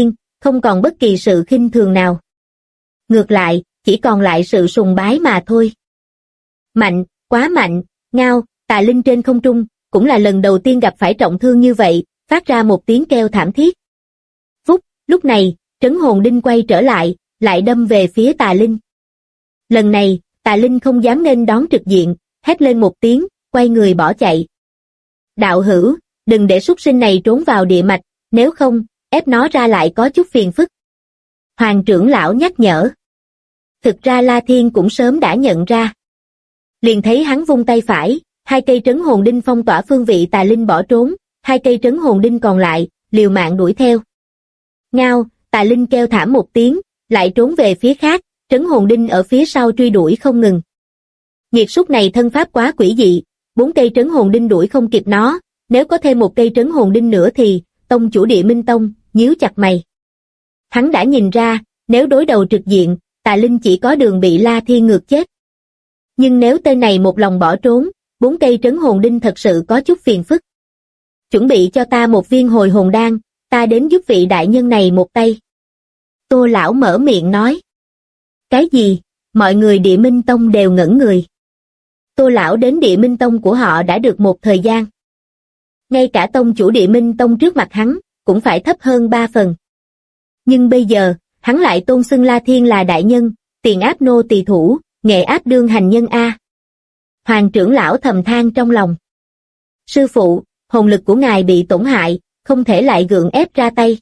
không còn bất kỳ sự khinh thường nào. Ngược lại, chỉ còn lại sự sùng bái mà thôi. Mạnh, quá mạnh, ngao, Tà Linh trên không trung, cũng là lần đầu tiên gặp phải trọng thương như vậy, phát ra một tiếng kêu thảm thiết. Phúc, lúc này, trấn hồn đinh quay trở lại đâm về phía Tà Linh. Lần này, Tà Linh không dám nghênh đón trực diện, hét lên một tiếng, quay người bỏ chạy. Đạo hữu, đừng để súc sinh này trốn vào địa mạch, nếu không, ép nó ra lại có chút phiền phức. Hoàng trưởng lão nhắc nhở. Thực ra La Thiên cũng sớm đã nhận ra. Liền thấy hắn vung tay phải, 2 cây trấn hồn đinh phong tỏa phương vị Tà Linh bỏ trốn, 2 cây trấn hồn đinh còn lại, liều mạng đuổi theo. Ngao, Tà Linh kêu thảm một tiếng, lại trốn về phía khác, trấn hồn đinh ở phía sau truy đuổi không ngừng. Nhiệt súc này thân pháp quá quỷ dị, 4 cây trấn hồn đinh đuổi không kịp nó, nếu có thêm 1 cây trấn hồn đinh nữa thì, tông chủ Địa Minh Tông, nhíu chặt mày. Hắn đã nhìn ra, nếu đối đầu trực diện, Tà Linh chỉ có đường bị La Thiên ngược chết. Nhưng nếu tên này một lòng bỏ trốn, 4 cây trấn hồn đinh thật sự có chút phiền phức. Chuẩn bị cho ta một viên hồi hồn đan, ta đến giúp vị đại nhân này một tay. Tô lão mở miệng nói. Cái gì? Mọi người Địa Minh Tông đều ngẩn người. Tô lão đến Địa Minh Tông của họ đã được một thời gian. Ngay cả tông chủ Địa Minh Tông trước mặt hắn, cũng phải thấp hơn 3 phần. Nhưng bây giờ, hắn lại tôn xưng La Thiên là đại nhân, tiền áp nô tỳ thủ, nghệ áp đương hành nhân A. Hoàng trưởng lão thầm than trong lòng. Sư phụ, hồn lực của ngài bị tổn hại, không thể lại gượng ép ra tay.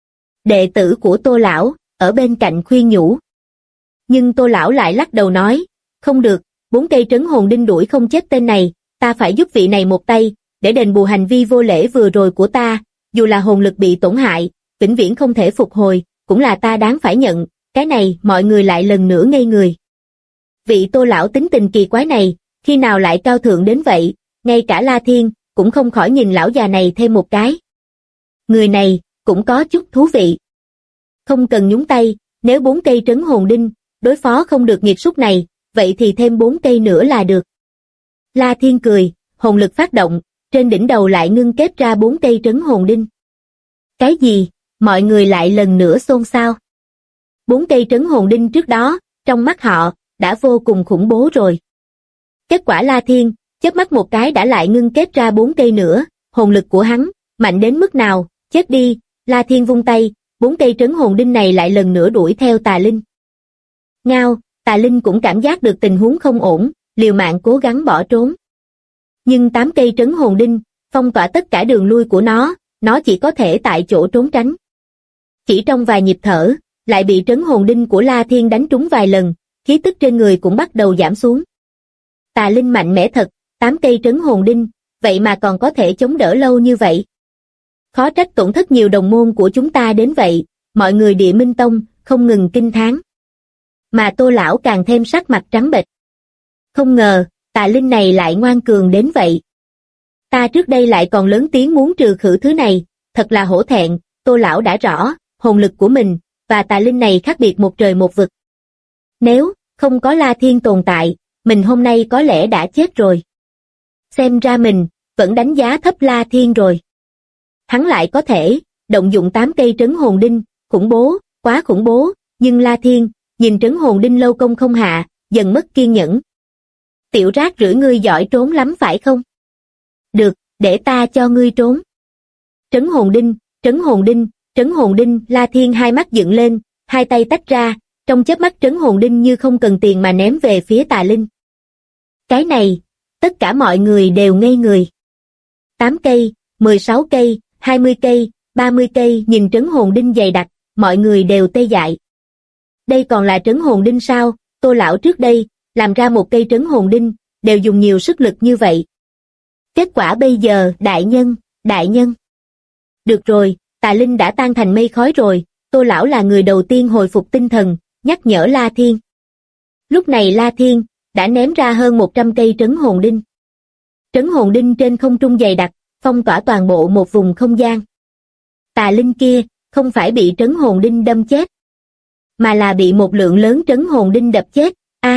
Đệ tử của Tô lão, ở bên cạnh khuyên nhủ. Nhưng Tô lão lại lắc đầu nói, không được, 4 cây trấn hồn đinh đuổi không chết tên này, ta phải giúp vị này một tay, để đền bù hành vi vô lễ vừa rồi của ta, dù là hồn lực bị tổn hại, vĩnh viễn không thể phục hồi, cũng là ta đáng phải nhận, cái này mọi người lại lần nữa ngây người. Vị Tô lão tính tình kỳ quái này, khi nào lại cao thượng đến vậy, ngay cả La Thiên, cũng không khỏi nhìn lão già này thêm một cái. Người này, cũng có chút thú vị. Không cần nhúng tay, nếu 4 cây trấn hồn đinh, đối phó không được nghiệt súc này, vậy thì thêm 4 cây nữa là được. La Thiên cười, hồn lực phát động, trên đỉnh đầu lại ngưng kết ra 4 cây trấn hồn đinh. Cái gì? Mọi người lại lần nữa xôn xao. 4 cây trấn hồn đinh trước đó, trong mắt họ, đã vô cùng khủng bố rồi. Kết quả La Thiên, chớp mắt một cái đã lại ngưng kết ra 4 cây nữa, hồn lực của hắn, mạnh đến mức nào, chết đi, La Thiên vung tay, 4 cây trấn hồn đinh này lại lần nữa đuổi theo Tà Linh. Ngao, Tà Linh cũng cảm giác được tình huống không ổn, liều mạng cố gắng bỏ trốn. Nhưng 8 cây trấn hồn đinh, phong tỏa tất cả đường lui của nó chỉ có thể tại chỗ trốn tránh. Chỉ trong vài nhịp thở, lại bị trấn hồn đinh của La Thiên đánh trúng vài lần, khí tức trên người cũng bắt đầu giảm xuống. Tà Linh mạnh mẽ thật, 8 cây trấn hồn đinh, vậy mà còn có thể chống đỡ lâu như vậy. Khó trách tổn thất nhiều đồng môn của chúng ta đến vậy, mọi người Địa Minh Tông không ngừng kinh thán. Mà Tô lão càng thêm sắc mặt trắng bệch. Không ngờ, Tà Linh này lại ngoan cường đến vậy. Ta trước đây lại còn lớn tiếng muốn trừ khử thứ này, thật là hổ thẹn, Tô lão đã rõ, hồn lực của mình, và Tà Linh này khác biệt một trời một vực. Nếu không có La Thiên tồn tại, mình hôm nay có lẽ đã chết rồi. Xem ra mình, vẫn đánh giá thấp La Thiên rồi. Hắn lại có thể, động dụng 8 cây trấn hồn đinh, khủng bố, quá khủng bố, nhưng La Thiên, nhìn trấn hồn đinh lâu công không hạ, dần mất kiên nhẫn. Tiểu rác rưởi ngươi giỏi trốn lắm phải không? Được, để ta cho ngươi trốn. Trấn hồn đinh, trấn hồn đinh, trấn hồn đinh, La Thiên hai mắt dựng lên, hai tay tách ra, trong chớp mắt trấn hồn đinh như không cần tiền mà ném về phía Tà Linh. Cái này, tất cả mọi người đều ngây người. 8 cây, 16 cây, 20 cây, 30 cây nhìn trấn hồn đinh dày đặc, mọi người đều tê dại. Đây còn là trấn hồn đinh sao? Tô lão trước đây, làm ra một cây trấn hồn đinh, đều dùng nhiều sức lực như vậy. Kết quả bây giờ, đại nhân. Được rồi, Tà Linh đã tan thành mây khói rồi, Tô lão là người đầu tiên hồi phục tinh thần, nhắc nhở La Thiên. Lúc này La Thiên, đã ném ra hơn 100 cây trấn hồn đinh. Trấn hồn đinh trên không trung dày đặc, phong tỏa toàn bộ một vùng không gian. Tà Linh kia, không phải bị trấn hồn đinh đâm chết, mà là bị một lượng lớn trấn hồn đinh đập chết.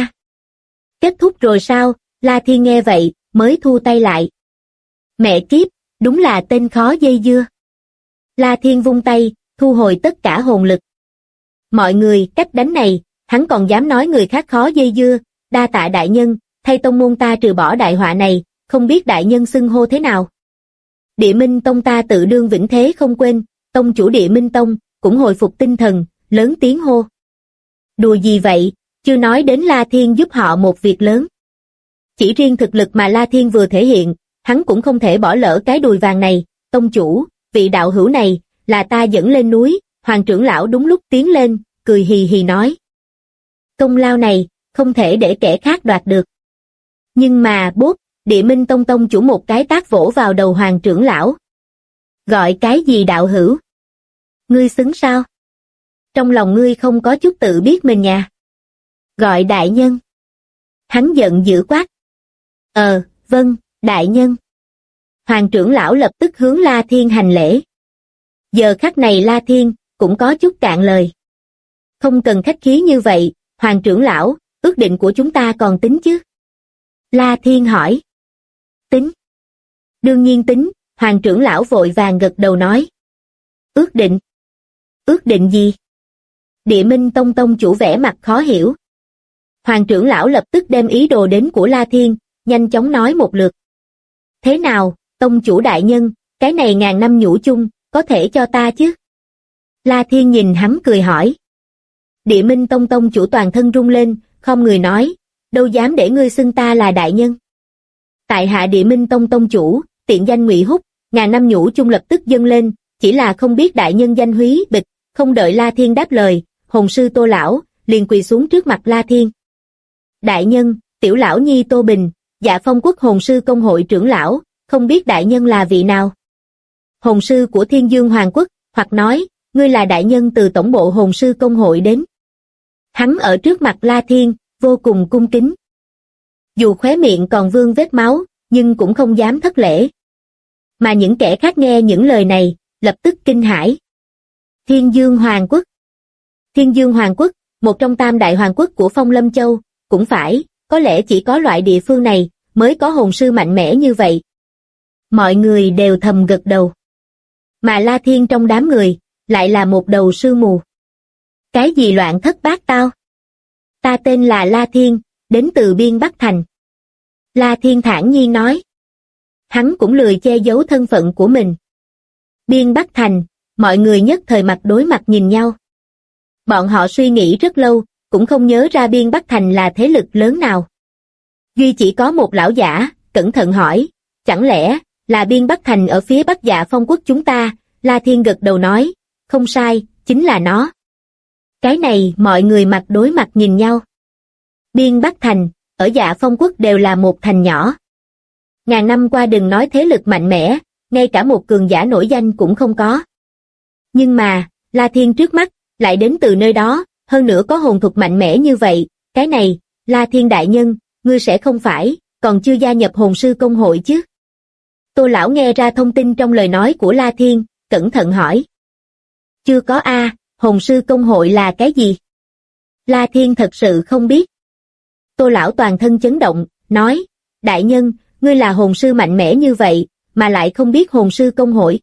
Kết thúc rồi sao? La Thiên nghe vậy, mới thu tay lại. Mẹ kiếp, đúng là tên khó dây dưa. La Thiên vung tay, thu hồi tất cả hồn lực. Mọi người, cách đánh này, hắn còn dám nói người khác khó dây dưa, đa tạ đại nhân, thay tông môn ta trừ bỏ đại họa này, không biết đại nhân xưng hô thế nào. Địa Minh Tông ta tự đương vĩnh thế không quên, tông chủ Địa Minh Tông, cũng hồi phục tinh thần, lớn tiếng hô. Đùa gì vậy, chưa nói đến La Thiên giúp họ một việc lớn. Chỉ riêng thực lực mà La Thiên vừa thể hiện, hắn cũng không thể bỏ lỡ cái đùi vàng này, tông chủ, vị đạo hữu này, là ta dẫn lên núi, Hoàng trưởng lão đúng lúc tiến lên, cười hì hì nói. Công lao này, không thể để kẻ khác đoạt được. Nhưng mà bốp, Địa Minh Tông tông chủ một cái tát vỗ vào đầu Hoàng trưởng lão. Gọi cái gì đạo hữu? Ngươi xứng sao? Trong lòng ngươi không có chút tự biết mình nhà. Gọi đại nhân. Hắn giận dữ quát. Vâng, đại nhân. Hoàng trưởng lão lập tức hướng La Thiên hành lễ. Giờ khắc này La Thiên cũng có chút cạn lời. Không cần khách khí như vậy, Hoàng trưởng lão, ước định của chúng ta còn tính chứ? La Thiên hỏi. Tính. Đương nhiên tính, Hoàng trưởng lão vội vàng gật đầu nói. Ước định. Ước định gì? Địa Minh Tông tông chủ vẻ mặt khó hiểu. Hoàng trưởng lão lập tức đem ý đồ đến của La Thiên, nhanh chóng nói một lượt. Thế nào, tông chủ đại nhân, cái này ngàn năm nhũ chung, có thể cho ta chứ? La Thiên nhìn hắn cười hỏi. Địa Minh Tông tông chủ toàn thân rung lên, không người nói, đâu dám để ngươi xưng ta là đại nhân. Tại hạ Địa Minh Tông tông chủ, tiện danh Ngụy Húc, ngàn năm nhũ chung lập tức dâng lên, chỉ là không biết đại nhân danh húy bịch, không đợi La Thiên đáp lời, hồn sư Tô lão liền quỳ xuống trước mặt La Thiên. Đại nhân, tiểu lão nhi Tô Bình, Dạ Phong Quốc hồn sư công hội trưởng lão, không biết đại nhân là vị nào? Hồn sư của Thiên Dương Hoàng Quốc, hoặc nói, ngươi là đại nhân từ tổng bộ hồn sư công hội đến. Hắn ở trước mặt La Thiên, vô cùng cung kính. Dù khóe miệng còn vương vết máu, nhưng cũng không dám thất lễ. Mà những kẻ khác nghe những lời này, lập tức kinh hãi. Thiên Dương Hoàng Quốc. Thiên Dương Hoàng Quốc, một trong tam đại hoàng quốc của Phong Lâm Châu, cũng phải, có lẽ chỉ có loại địa phương này, mới có hồn sư mạnh mẽ như vậy. Mọi người đều thầm gật đầu. Mà La Thiên trong đám người, lại là một đầu sương mù. Cái gì loạn thất bát tao? Ta tên là La Thiên, đến từ Biên Bắc Thành. La Thiên thản nhiên nói. Hắn cũng lười che giấu thân phận của mình. Biên Bắc Thành, mọi người nhất thời mặt đối mặt nhìn nhau. Bọn họ suy nghĩ rất lâu, cũng không nhớ ra Biên Bắc Thành là thế lực lớn nào. Duy chỉ có một lão giả, cẩn thận hỏi, chẳng lẽ là Biên Bắc Thành ở phía Bắc Dạ Phong Quốc chúng ta? La Thiên gật đầu nói, không sai, chính là nó. Cái này mọi người mặt đối mặt nhìn nhau. Biên Bắc Thành, ở Dạ Phong Quốc đều là một thành nhỏ. Ngàn năm qua đừng nói thế lực mạnh mẽ, ngay cả một cường giả nổi danh cũng không có. Nhưng mà, La Thiên trước mắt, lại đến từ nơi đó, hơn nữa có hồn thuật mạnh mẽ như vậy, cái này, La Thiên đại nhân, ngươi sẽ không phải, còn chưa gia nhập hồn sư công hội chứ? Tô lão nghe ra thông tin trong lời nói của La Thiên, cẩn thận hỏi. Chưa có a, hồn sư công hội là cái gì? La Thiên thật sự không biết. Tô lão toàn thân chấn động, nói, đại nhân, ngươi là hồn sư mạnh mẽ như vậy, mà lại không biết hồn sư công hội.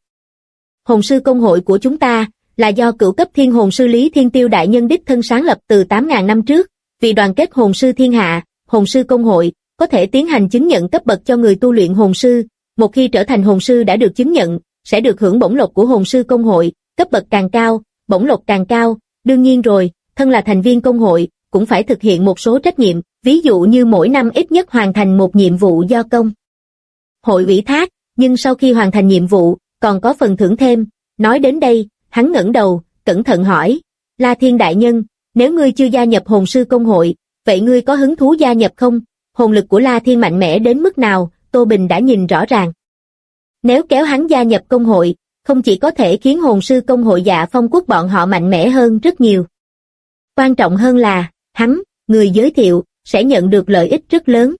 Hồn sư công hội của chúng ta, là do cửu cấp thiên hồn sư Lý Thiên Tiêu đại nhân đích thân sáng lập từ 8.000 năm trước, vì đoàn kết hồn sư thiên hạ, hồn sư công hội, có thể tiến hành chứng nhận cấp bậc cho người tu luyện hồn sư, một khi trở thành hồn sư đã được chứng nhận, sẽ được hưởng bổng lộc của hồn sư công hội, cấp bậc càng cao, bổng lộc càng cao, đương nhiên rồi, thân là thành viên công hội, cũng phải thực hiện một số trách nhiệm, ví dụ như mỗi năm ít nhất hoàn thành một nhiệm vụ do công hội ủy thác, nhưng sau khi hoàn thành nhiệm vụ, còn có phần thưởng thêm. Nói đến đây, hắn ngẩng đầu, cẩn thận hỏi, La Thiên đại nhân, nếu ngươi chưa gia nhập hồn sư công hội, vậy ngươi có hứng thú gia nhập không? Hồn lực của La Thiên mạnh mẽ đến mức nào, Tô Bình đã nhìn rõ ràng. Nếu kéo hắn gia nhập công hội, không chỉ có thể khiến hồn sư công hội Dạ Phong Quốc bọn họ mạnh mẽ hơn rất nhiều. Quan trọng hơn là, hắn, người giới thiệu, sẽ nhận được lợi ích rất lớn.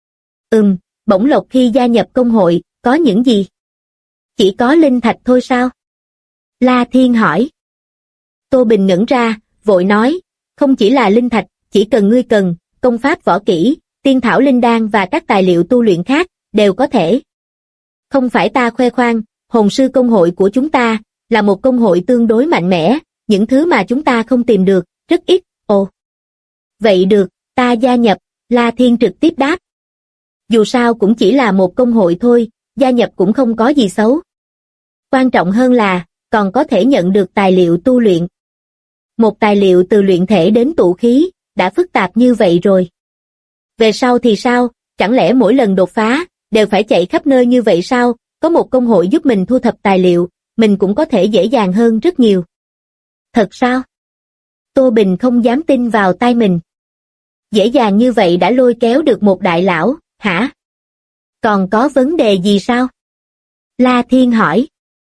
Bổng lộc khi gia nhập công hội, có những gì? Chỉ có linh thạch thôi sao? La Thiên hỏi. Tô Bình ngẩn ra, vội nói, không chỉ là linh thạch, chỉ cần ngươi cần, công pháp võ kỹ, tiên thảo linh đan và các tài liệu tu luyện khác, đều có thể. Không phải ta khoe khoang, hồn sư công hội của chúng ta, là một công hội tương đối mạnh mẽ, những thứ mà chúng ta không tìm được, rất ít. Ồ, vậy được, ta gia nhập, La Thiên trực tiếp đáp. Dù sao cũng chỉ là một công hội thôi, gia nhập cũng không có gì xấu. Quan trọng hơn là, còn có thể nhận được tài liệu tu luyện. Một tài liệu từ luyện thể đến tụ khí, đã phức tạp như vậy rồi. Về sau thì sao, chẳng lẽ mỗi lần đột phá, đều phải chạy khắp nơi như vậy sao, có một công hội giúp mình thu thập tài liệu, mình cũng có thể dễ dàng hơn rất nhiều. Thật sao? Tô Bình không dám tin vào tai mình. Dễ dàng như vậy đã lôi kéo được một đại lão, hả? Còn có vấn đề gì sao? La Thiên hỏi.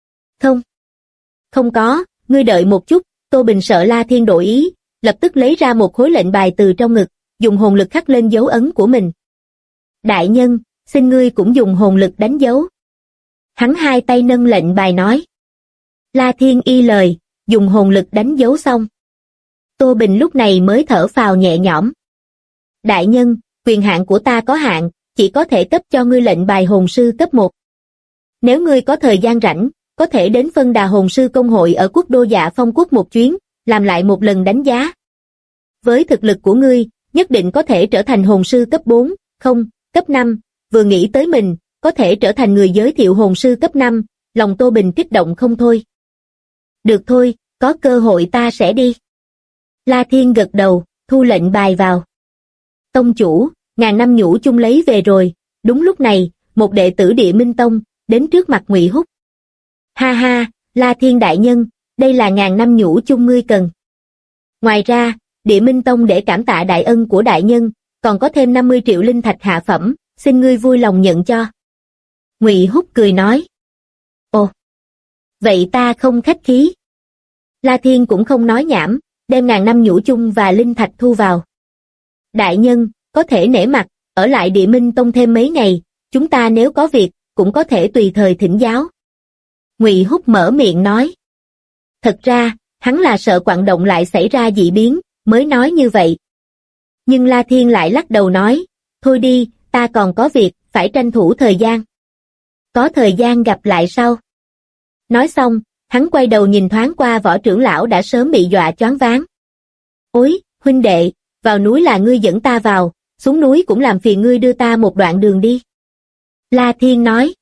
Không có, ngươi đợi một chút. Tô Bình sợ La Thiên đổi ý, lập tức lấy ra một khối lệnh bài từ trong ngực, dùng hồn lực khắc lên dấu ấn của mình. Đại nhân, xin ngươi cũng dùng hồn lực đánh dấu. Hắn hai tay nâng lệnh bài nói. La Thiên y lời, dùng hồn lực đánh dấu xong. Tô Bình lúc này mới thở phào nhẹ nhõm. Đại nhân, quyền hạn của ta có hạn, chỉ có thể cấp cho ngươi lệnh bài hồn sư cấp 1. Nếu ngươi có thời gian rảnh, có thể đến phân đà hồn sư công hội ở quốc đô Dạ Phong quốc một chuyến, làm lại một lần đánh giá. Với thực lực của ngươi, nhất định có thể trở thành hồn sư cấp 4, không, cấp 5, vừa nghĩ tới mình, có thể trở thành người giới thiệu hồn sư cấp 5, lòng Tô Bình kích động không thôi. Được thôi, có cơ hội ta sẽ đi. La Thiên gật đầu, thu lệnh bài vào. Tông chủ, ngàn năm nhũ chung lấy về rồi. Đúng lúc này, một đệ tử Địa Minh Tông, đến trước mặt Ngụy Húc. Ha ha, La Thiên đại nhân, đây là ngàn năm nhũ chung ngươi cần. Ngoài ra, Địa Minh Tông để cảm tạ đại ân của đại nhân, còn có thêm 50 triệu linh thạch hạ phẩm, xin ngươi vui lòng nhận cho. Ngụy Húc cười nói. Ồ, vậy ta không khách khí. La Thiên cũng không nói nhảm, đem ngàn năm nhũ chung và linh thạch thu vào. Đại nhân, có thể nể mặt, ở lại Địa Minh Tông thêm mấy ngày, chúng ta nếu có việc, cũng có thể tùy thời thỉnh giáo. Ngụy Húc mở miệng nói. Thật ra, hắn là sợ Quặng Động lại xảy ra dị biến, mới nói như vậy. Nhưng La Thiên lại lắc đầu nói, thôi đi, ta còn có việc, phải tranh thủ thời gian. Có thời gian gặp lại sau. Nói xong, hắn quay đầu nhìn thoáng qua Võ trưởng lão đã sớm bị dọa choáng váng. Ôi, huynh đệ, vào núi là ngươi dẫn ta vào, xuống núi cũng làm phiền ngươi đưa ta một đoạn đường đi. La Thiên nói.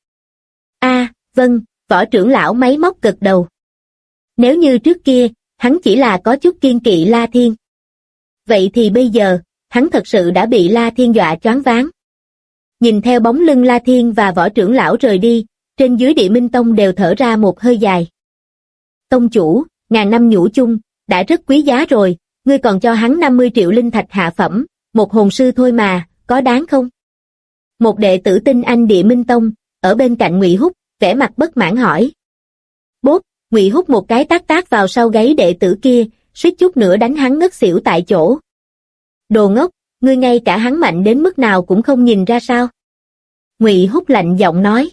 Vâng, Võ trưởng lão máy móc gật đầu. Nếu như trước kia, hắn chỉ là có chút kiêng kỵ La Thiên. Vậy thì bây giờ, hắn thật sự đã bị La Thiên dọa choáng váng. Nhìn theo bóng lưng La Thiên và Võ trưởng lão rời đi, trên dưới Địa Minh Tông đều thở ra một hơi dài. Tông chủ, ngàn năm nhũ chung, đã rất quý giá rồi, ngươi còn cho hắn 50 triệu linh thạch hạ phẩm, một hồn sư thôi mà, có đáng không? Một đệ tử tinh anh Địa Minh Tông, ở bên cạnh Ngụy Húc, vẻ mặt bất mãn hỏi. Bốp, Ngụy Húc một cái tát vào sau gáy đệ tử kia, suýt chút nữa đánh hắn ngất xỉu tại chỗ. Đồ ngốc, ngươi ngay cả hắn mạnh đến mức nào cũng không nhìn ra sao? Ngụy Húc lạnh giọng nói.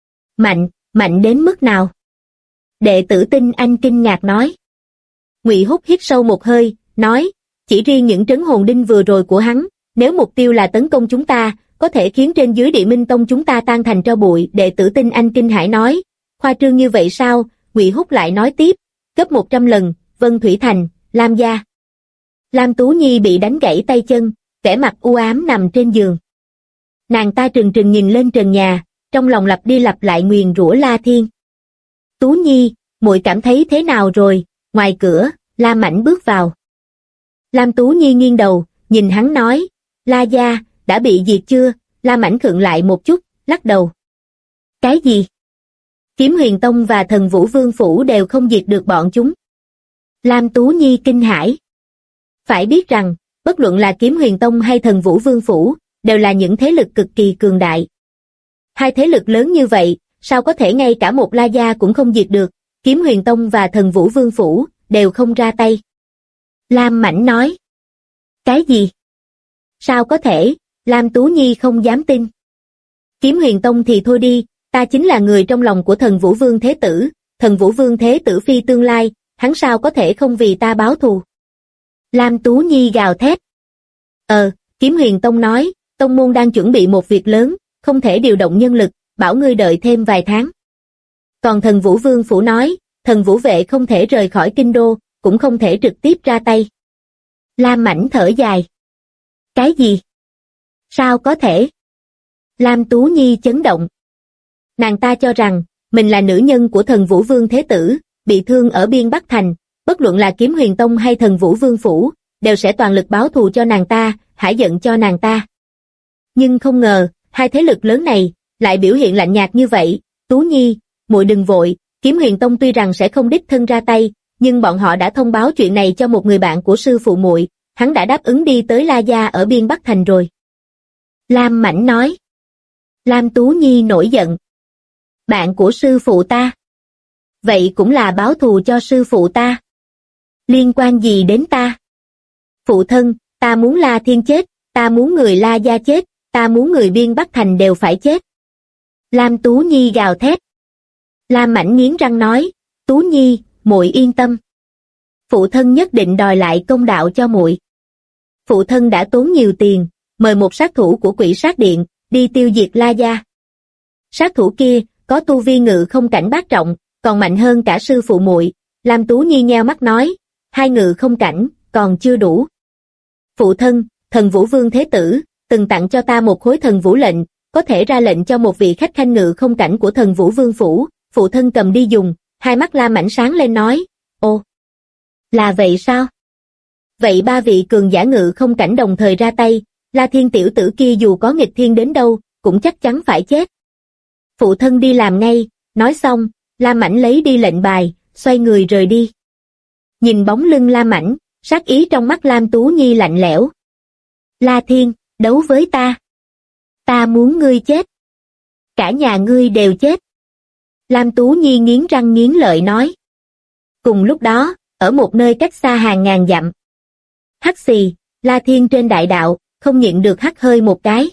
Mạnh đến mức nào? Đệ tử tinh anh kinh ngạc nói. Ngụy Húc hít sâu một hơi, nói, chỉ riêng những trấn hồn đinh vừa rồi của hắn, nếu mục tiêu là tấn công chúng ta, có thể khiến trên dưới Địa Minh Tông chúng ta tan thành tro bụi. Đệ tử tinh anh kinh hãi nói, khoa trương như vậy sao? Ngụy Húc lại nói tiếp, gấp 100 lần, Vân Thủy Thành, Lam gia. Lam Tú Nhi bị đánh gãy tay chân, vẻ mặt u ám nằm trên giường. Nàng ta trừng trừng nhìn lên trần nhà, trong lòng lặp đi lặp lại nguyền rủa La Thiên. Tú Nhi, muội cảm thấy thế nào rồi? Ngoài cửa, La Mãnh bước vào. Lam Tú Nhi nghiêng đầu, nhìn hắn nói, La gia, đã bị diệt chưa? La Mãnh khựng lại một chút, lắc đầu. Cái gì? Kiếm Huyền Tông và Thần Vũ Vương Phủ đều không diệt được bọn chúng. Lam Tú Nhi kinh hãi. Phải biết rằng, bất luận là Kiếm Huyền Tông hay Thần Vũ Vương Phủ, đều là những thế lực cực kỳ cường đại. Hai thế lực lớn như vậy, sao có thể ngay cả một La gia cũng không diệt được? Kiếm Huyền Tông và Thần Vũ Vương Phủ đều không ra tay. Lam Mãnh nói. Cái gì? Sao có thể? Lam Tú Nhi không dám tin. Kiếm Huyền Tông thì thôi đi, ta chính là người trong lòng của Thần Vũ Vương Thế Tử, Thần Vũ Vương Thế Tử phi tương lai, hắn sao có thể không vì ta báo thù? Lam Tú Nhi gào thét. Kiếm Huyền Tông nói, tông môn đang chuẩn bị một việc lớn, không thể điều động nhân lực, bảo ngươi đợi thêm vài tháng. Còn Thần Vũ Vương Phủ nói, thần vũ vệ không thể rời khỏi kinh đô, cũng không thể trực tiếp ra tay. Lam Mãnh thở dài. Cái gì? Sao có thể? Lam Tú Nhi chấn động. Nàng ta cho rằng, mình là nữ nhân của thần Vũ Vương Thế Tử, bị thương ở biên Bắc Thành, bất luận là Kiếm Huyền Tông hay thần Vũ Vương Phủ, đều sẽ toàn lực báo thù cho nàng ta, hãi giận cho nàng ta. Nhưng không ngờ, hai thế lực lớn này, lại biểu hiện lạnh nhạt như vậy. Tú Nhi, muội đừng vội, Kiếm Huyền Tông tuy rằng sẽ không đích thân ra tay, nhưng bọn họ đã thông báo chuyện này cho một người bạn của sư phụ muội, hắn đã đáp ứng đi tới La Gia ở biên Bắc Thành rồi. Lam Mãnh nói. Lam Tú Nhi nổi giận. Bạn của sư phụ ta? Vậy cũng là báo thù cho sư phụ ta. Liên quan gì đến ta? Phụ thân, ta muốn La Thiên chết, ta muốn người La Gia chết, ta muốn người biên Bắc Thành đều phải chết. Lam Tú Nhi gào thét. Lam Mãnh nghiến răng nói, Tú Nhi, muội yên tâm. Phụ thân nhất định đòi lại công đạo cho muội. Phụ thân đã tốn nhiều tiền, mời một sát thủ của Quỷ Sát Điện, đi tiêu diệt La Gia. Sát thủ kia, có tu vi ngự không cảnh bát trọng, còn mạnh hơn cả sư phụ muội. Lam Tú Nhi nheo mắt nói, hai ngự không cảnh, còn chưa đủ. Phụ thân, thần Vũ Vương Thế Tử, từng tặng cho ta một khối thần vũ lệnh, có thể ra lệnh cho một vị khách khanh ngự không cảnh của thần Vũ Vương Phủ, phụ thân cầm đi dùng. Hai mắt Lam Mãnh sáng lên nói, ô, là vậy sao? Vậy ba vị cường giả ngự không cảnh đồng thời ra tay, La Thiên tiểu tử kia dù có nghịch thiên đến đâu, cũng chắc chắn phải chết. Phụ thân đi làm ngay, nói xong, Lam Mãnh lấy đi lệnh bài, xoay người rời đi. Nhìn bóng lưng Lam Mãnh, sát ý trong mắt Lam Tú Nhi lạnh lẽo. La Thiên, đấu với ta. Ta muốn ngươi chết. Cả nhà ngươi đều chết. Lam Tú Nhi nghiến răng nghiến lợi nói. Cùng lúc đó, ở một nơi cách xa hàng ngàn dặm. Hắc xì, La Thiên trên đại đạo, không nhịn được hắt hơi một cái.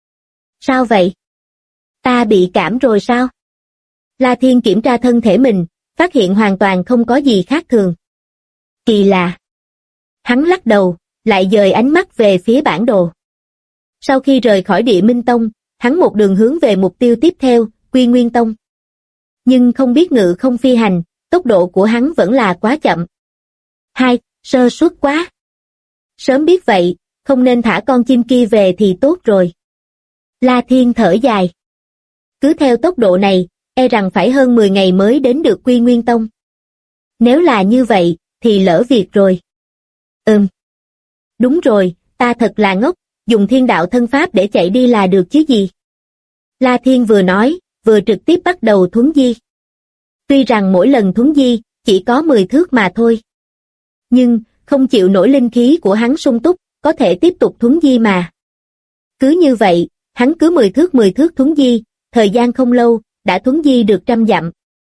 Sao vậy? Ta bị cảm rồi sao? La Thiên kiểm tra thân thể mình, phát hiện hoàn toàn không có gì khác thường. Kỳ lạ. Hắn lắc đầu, lại dời ánh mắt về phía bản đồ. Sau khi rời khỏi Địa Minh Tông, hắn một đường hướng về mục tiêu tiếp theo, Quy Nguyên Tông. Nhưng không biết ngự không phi hành, tốc độ của hắn vẫn là quá chậm. Sơ suất quá. Sớm biết vậy, không nên thả con chim kia về thì tốt rồi. La Thiên thở dài. Cứ theo tốc độ này, e rằng phải hơn 10 ngày mới đến được Quy Nguyên Tông. Nếu là như vậy, thì lỡ việc rồi. Đúng rồi, ta thật là ngốc, dùng thiên đạo thân pháp để chạy đi là được chứ gì. La Thiên vừa nói, vừa trực tiếp bắt đầu thuấn di. Tuy rằng mỗi lần thuấn di, chỉ có 10 thước mà thôi. Nhưng, không chịu nổi linh khí của hắn sung túc, có thể tiếp tục thuấn di mà. Cứ như vậy, hắn cứ 10 thước thuấn di, thời gian không lâu, đã thuấn di được 100 dặm.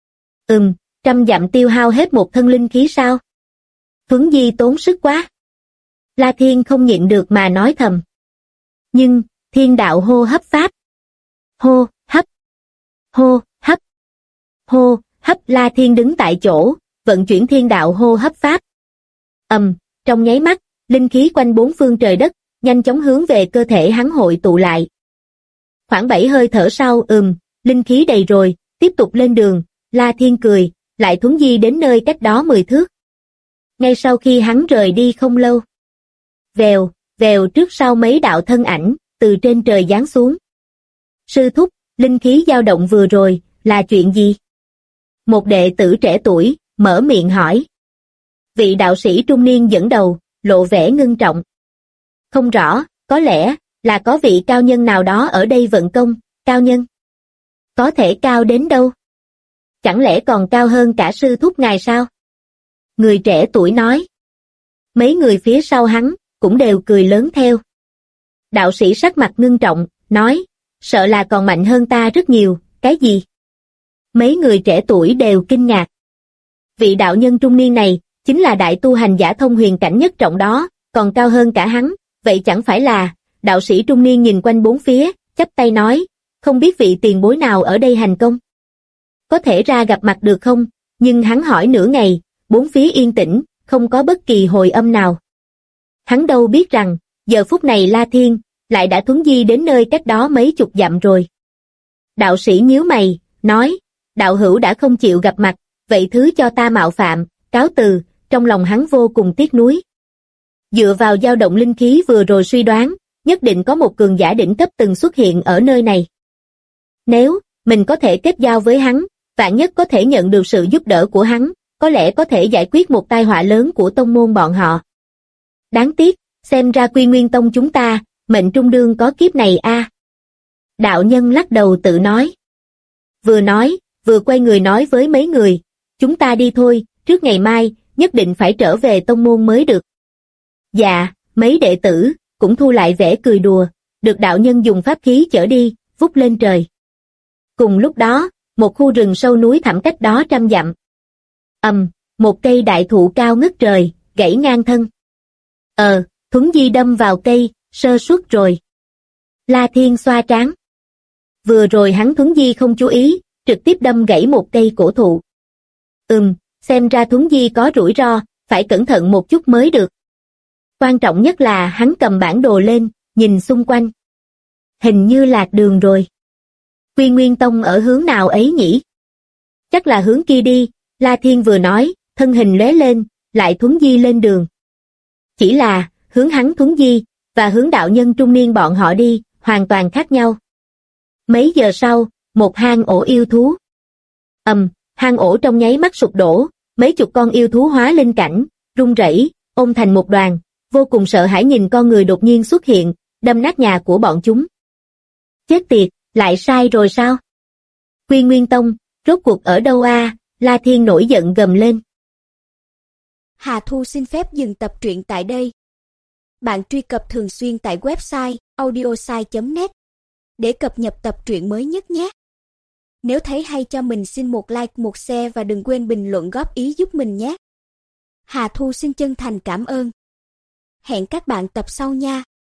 100 dặm tiêu hao hết một thân linh khí sao? Thuấn di tốn sức quá. La Thiên không nhịn được mà nói thầm. Nhưng, thiên đạo hô hấp pháp. Hô, hấp. Hô, hấp. Hô, hấp. La Thiên đứng tại chỗ, vận chuyển thiên đạo hô hấp pháp. Trong nháy mắt, linh khí quanh bốn phương trời đất, nhanh chóng hướng về cơ thể hắn hội tụ lại. Khoảng 7 hơi thở sau, linh khí đầy rồi, tiếp tục lên đường, La Thiên cười, lại thuấn di đến nơi cách đó 10 thước. Ngay sau khi hắn rời đi không lâu. Vèo, vèo trước sau mấy đạo thân ảnh, từ trên trời giáng xuống. Sư thúc, linh khí dao động vừa rồi, là chuyện gì? Một đệ tử trẻ tuổi, mở miệng hỏi. Vị đạo sĩ trung niên dẫn đầu, lộ vẻ ngưng trọng. Không rõ, có lẽ, là có vị cao nhân nào đó ở đây vận công, cao nhân. Có thể cao đến đâu? Chẳng lẽ còn cao hơn cả sư thúc ngài sao? Người trẻ tuổi nói. Mấy người phía sau hắn, cũng đều cười lớn theo. Đạo sĩ sắc mặt ngưng trọng, nói, sợ là còn mạnh hơn ta rất nhiều, cái gì? Mấy người trẻ tuổi đều kinh ngạc. Vị đạo nhân trung niên này, chính là đại tu hành giả thông huyền cảnh nhất trọng đó, còn cao hơn cả hắn, vậy chẳng phải là, đạo sĩ trung niên nhìn quanh bốn phía, chắp tay nói, không biết vị tiền bối nào ở đây hành công. Có thể ra gặp mặt được không, nhưng hắn hỏi nửa ngày, bốn phía yên tĩnh, không có bất kỳ hồi âm nào. Hắn đâu biết rằng, giờ phút này La Thiên, lại đã thuấn di đến nơi cách đó mấy chục dặm rồi. Đạo sĩ nhíu mày, nói, đạo hữu đã không chịu gặp mặt, vậy thứ cho ta mạo phạm, cáo từ, trong lòng hắn vô cùng tiếc nuối. Dựa vào dao động linh khí vừa rồi suy đoán, nhất định có một cường giả đỉnh cấp từng xuất hiện ở nơi này. Nếu mình có thể kết giao với hắn, vạn nhất có thể nhận được sự giúp đỡ của hắn, có lẽ có thể giải quyết một tai họa lớn của tông môn bọn họ. Đáng tiếc, xem ra Quy Nguyên Tông chúng ta, mệnh trung đương có kiếp này a. Đạo nhân lắc đầu tự nói. Vừa nói, vừa quay người nói với mấy người, chúng ta đi thôi, trước ngày mai, nhất định phải trở về tông môn mới được. Dạ, mấy đệ tử, cũng thu lại vẻ cười đùa, được đạo nhân dùng pháp khí chở đi, vút lên trời. Cùng lúc đó, một khu rừng sâu núi thẳm cách đó trăm dặm. Một cây đại thụ cao ngất trời, gãy ngang thân. Thuấn Di đâm vào cây, sơ suất rồi. La Thiên xoa trán. Vừa rồi hắn Thuấn Di không chú ý, trực tiếp đâm gãy một cây cổ thụ. Xem ra Thuấn Di có rủi ro, phải cẩn thận một chút mới được. Quan trọng nhất là hắn cầm bản đồ lên, nhìn xung quanh. Hình như lạc đường rồi. Quy Nguyên Tông ở hướng nào ấy nhỉ? Chắc là hướng kia đi, La Thiên vừa nói, thân hình lóe lên, lại Thuấn Di lên đường. Chỉ là, hướng hắn Thuấn Di, và hướng đạo nhân trung niên bọn họ đi, hoàn toàn khác nhau. Mấy giờ sau, một hang ổ yêu thú. Hang ổ trong nháy mắt sụp đổ, mấy chục con yêu thú hóa linh cảnh, run rẩy, ôm thành một đoàn, vô cùng sợ hãi nhìn con người đột nhiên xuất hiện, đâm nát nhà của bọn chúng. Chết tiệt, lại sai rồi sao? Quy Nguyên Tông, rốt cuộc ở đâu a? La Thiên nổi giận gầm lên. Hà Thu xin phép dừng tập truyện tại đây. Bạn truy cập thường xuyên tại website audiosai.net để cập nhật tập truyện mới nhất nhé. Nếu thấy hay cho mình xin một like, một share và đừng quên bình luận góp ý giúp mình nhé. Hà Thu xin chân thành cảm ơn. Hẹn các bạn tập sau nha.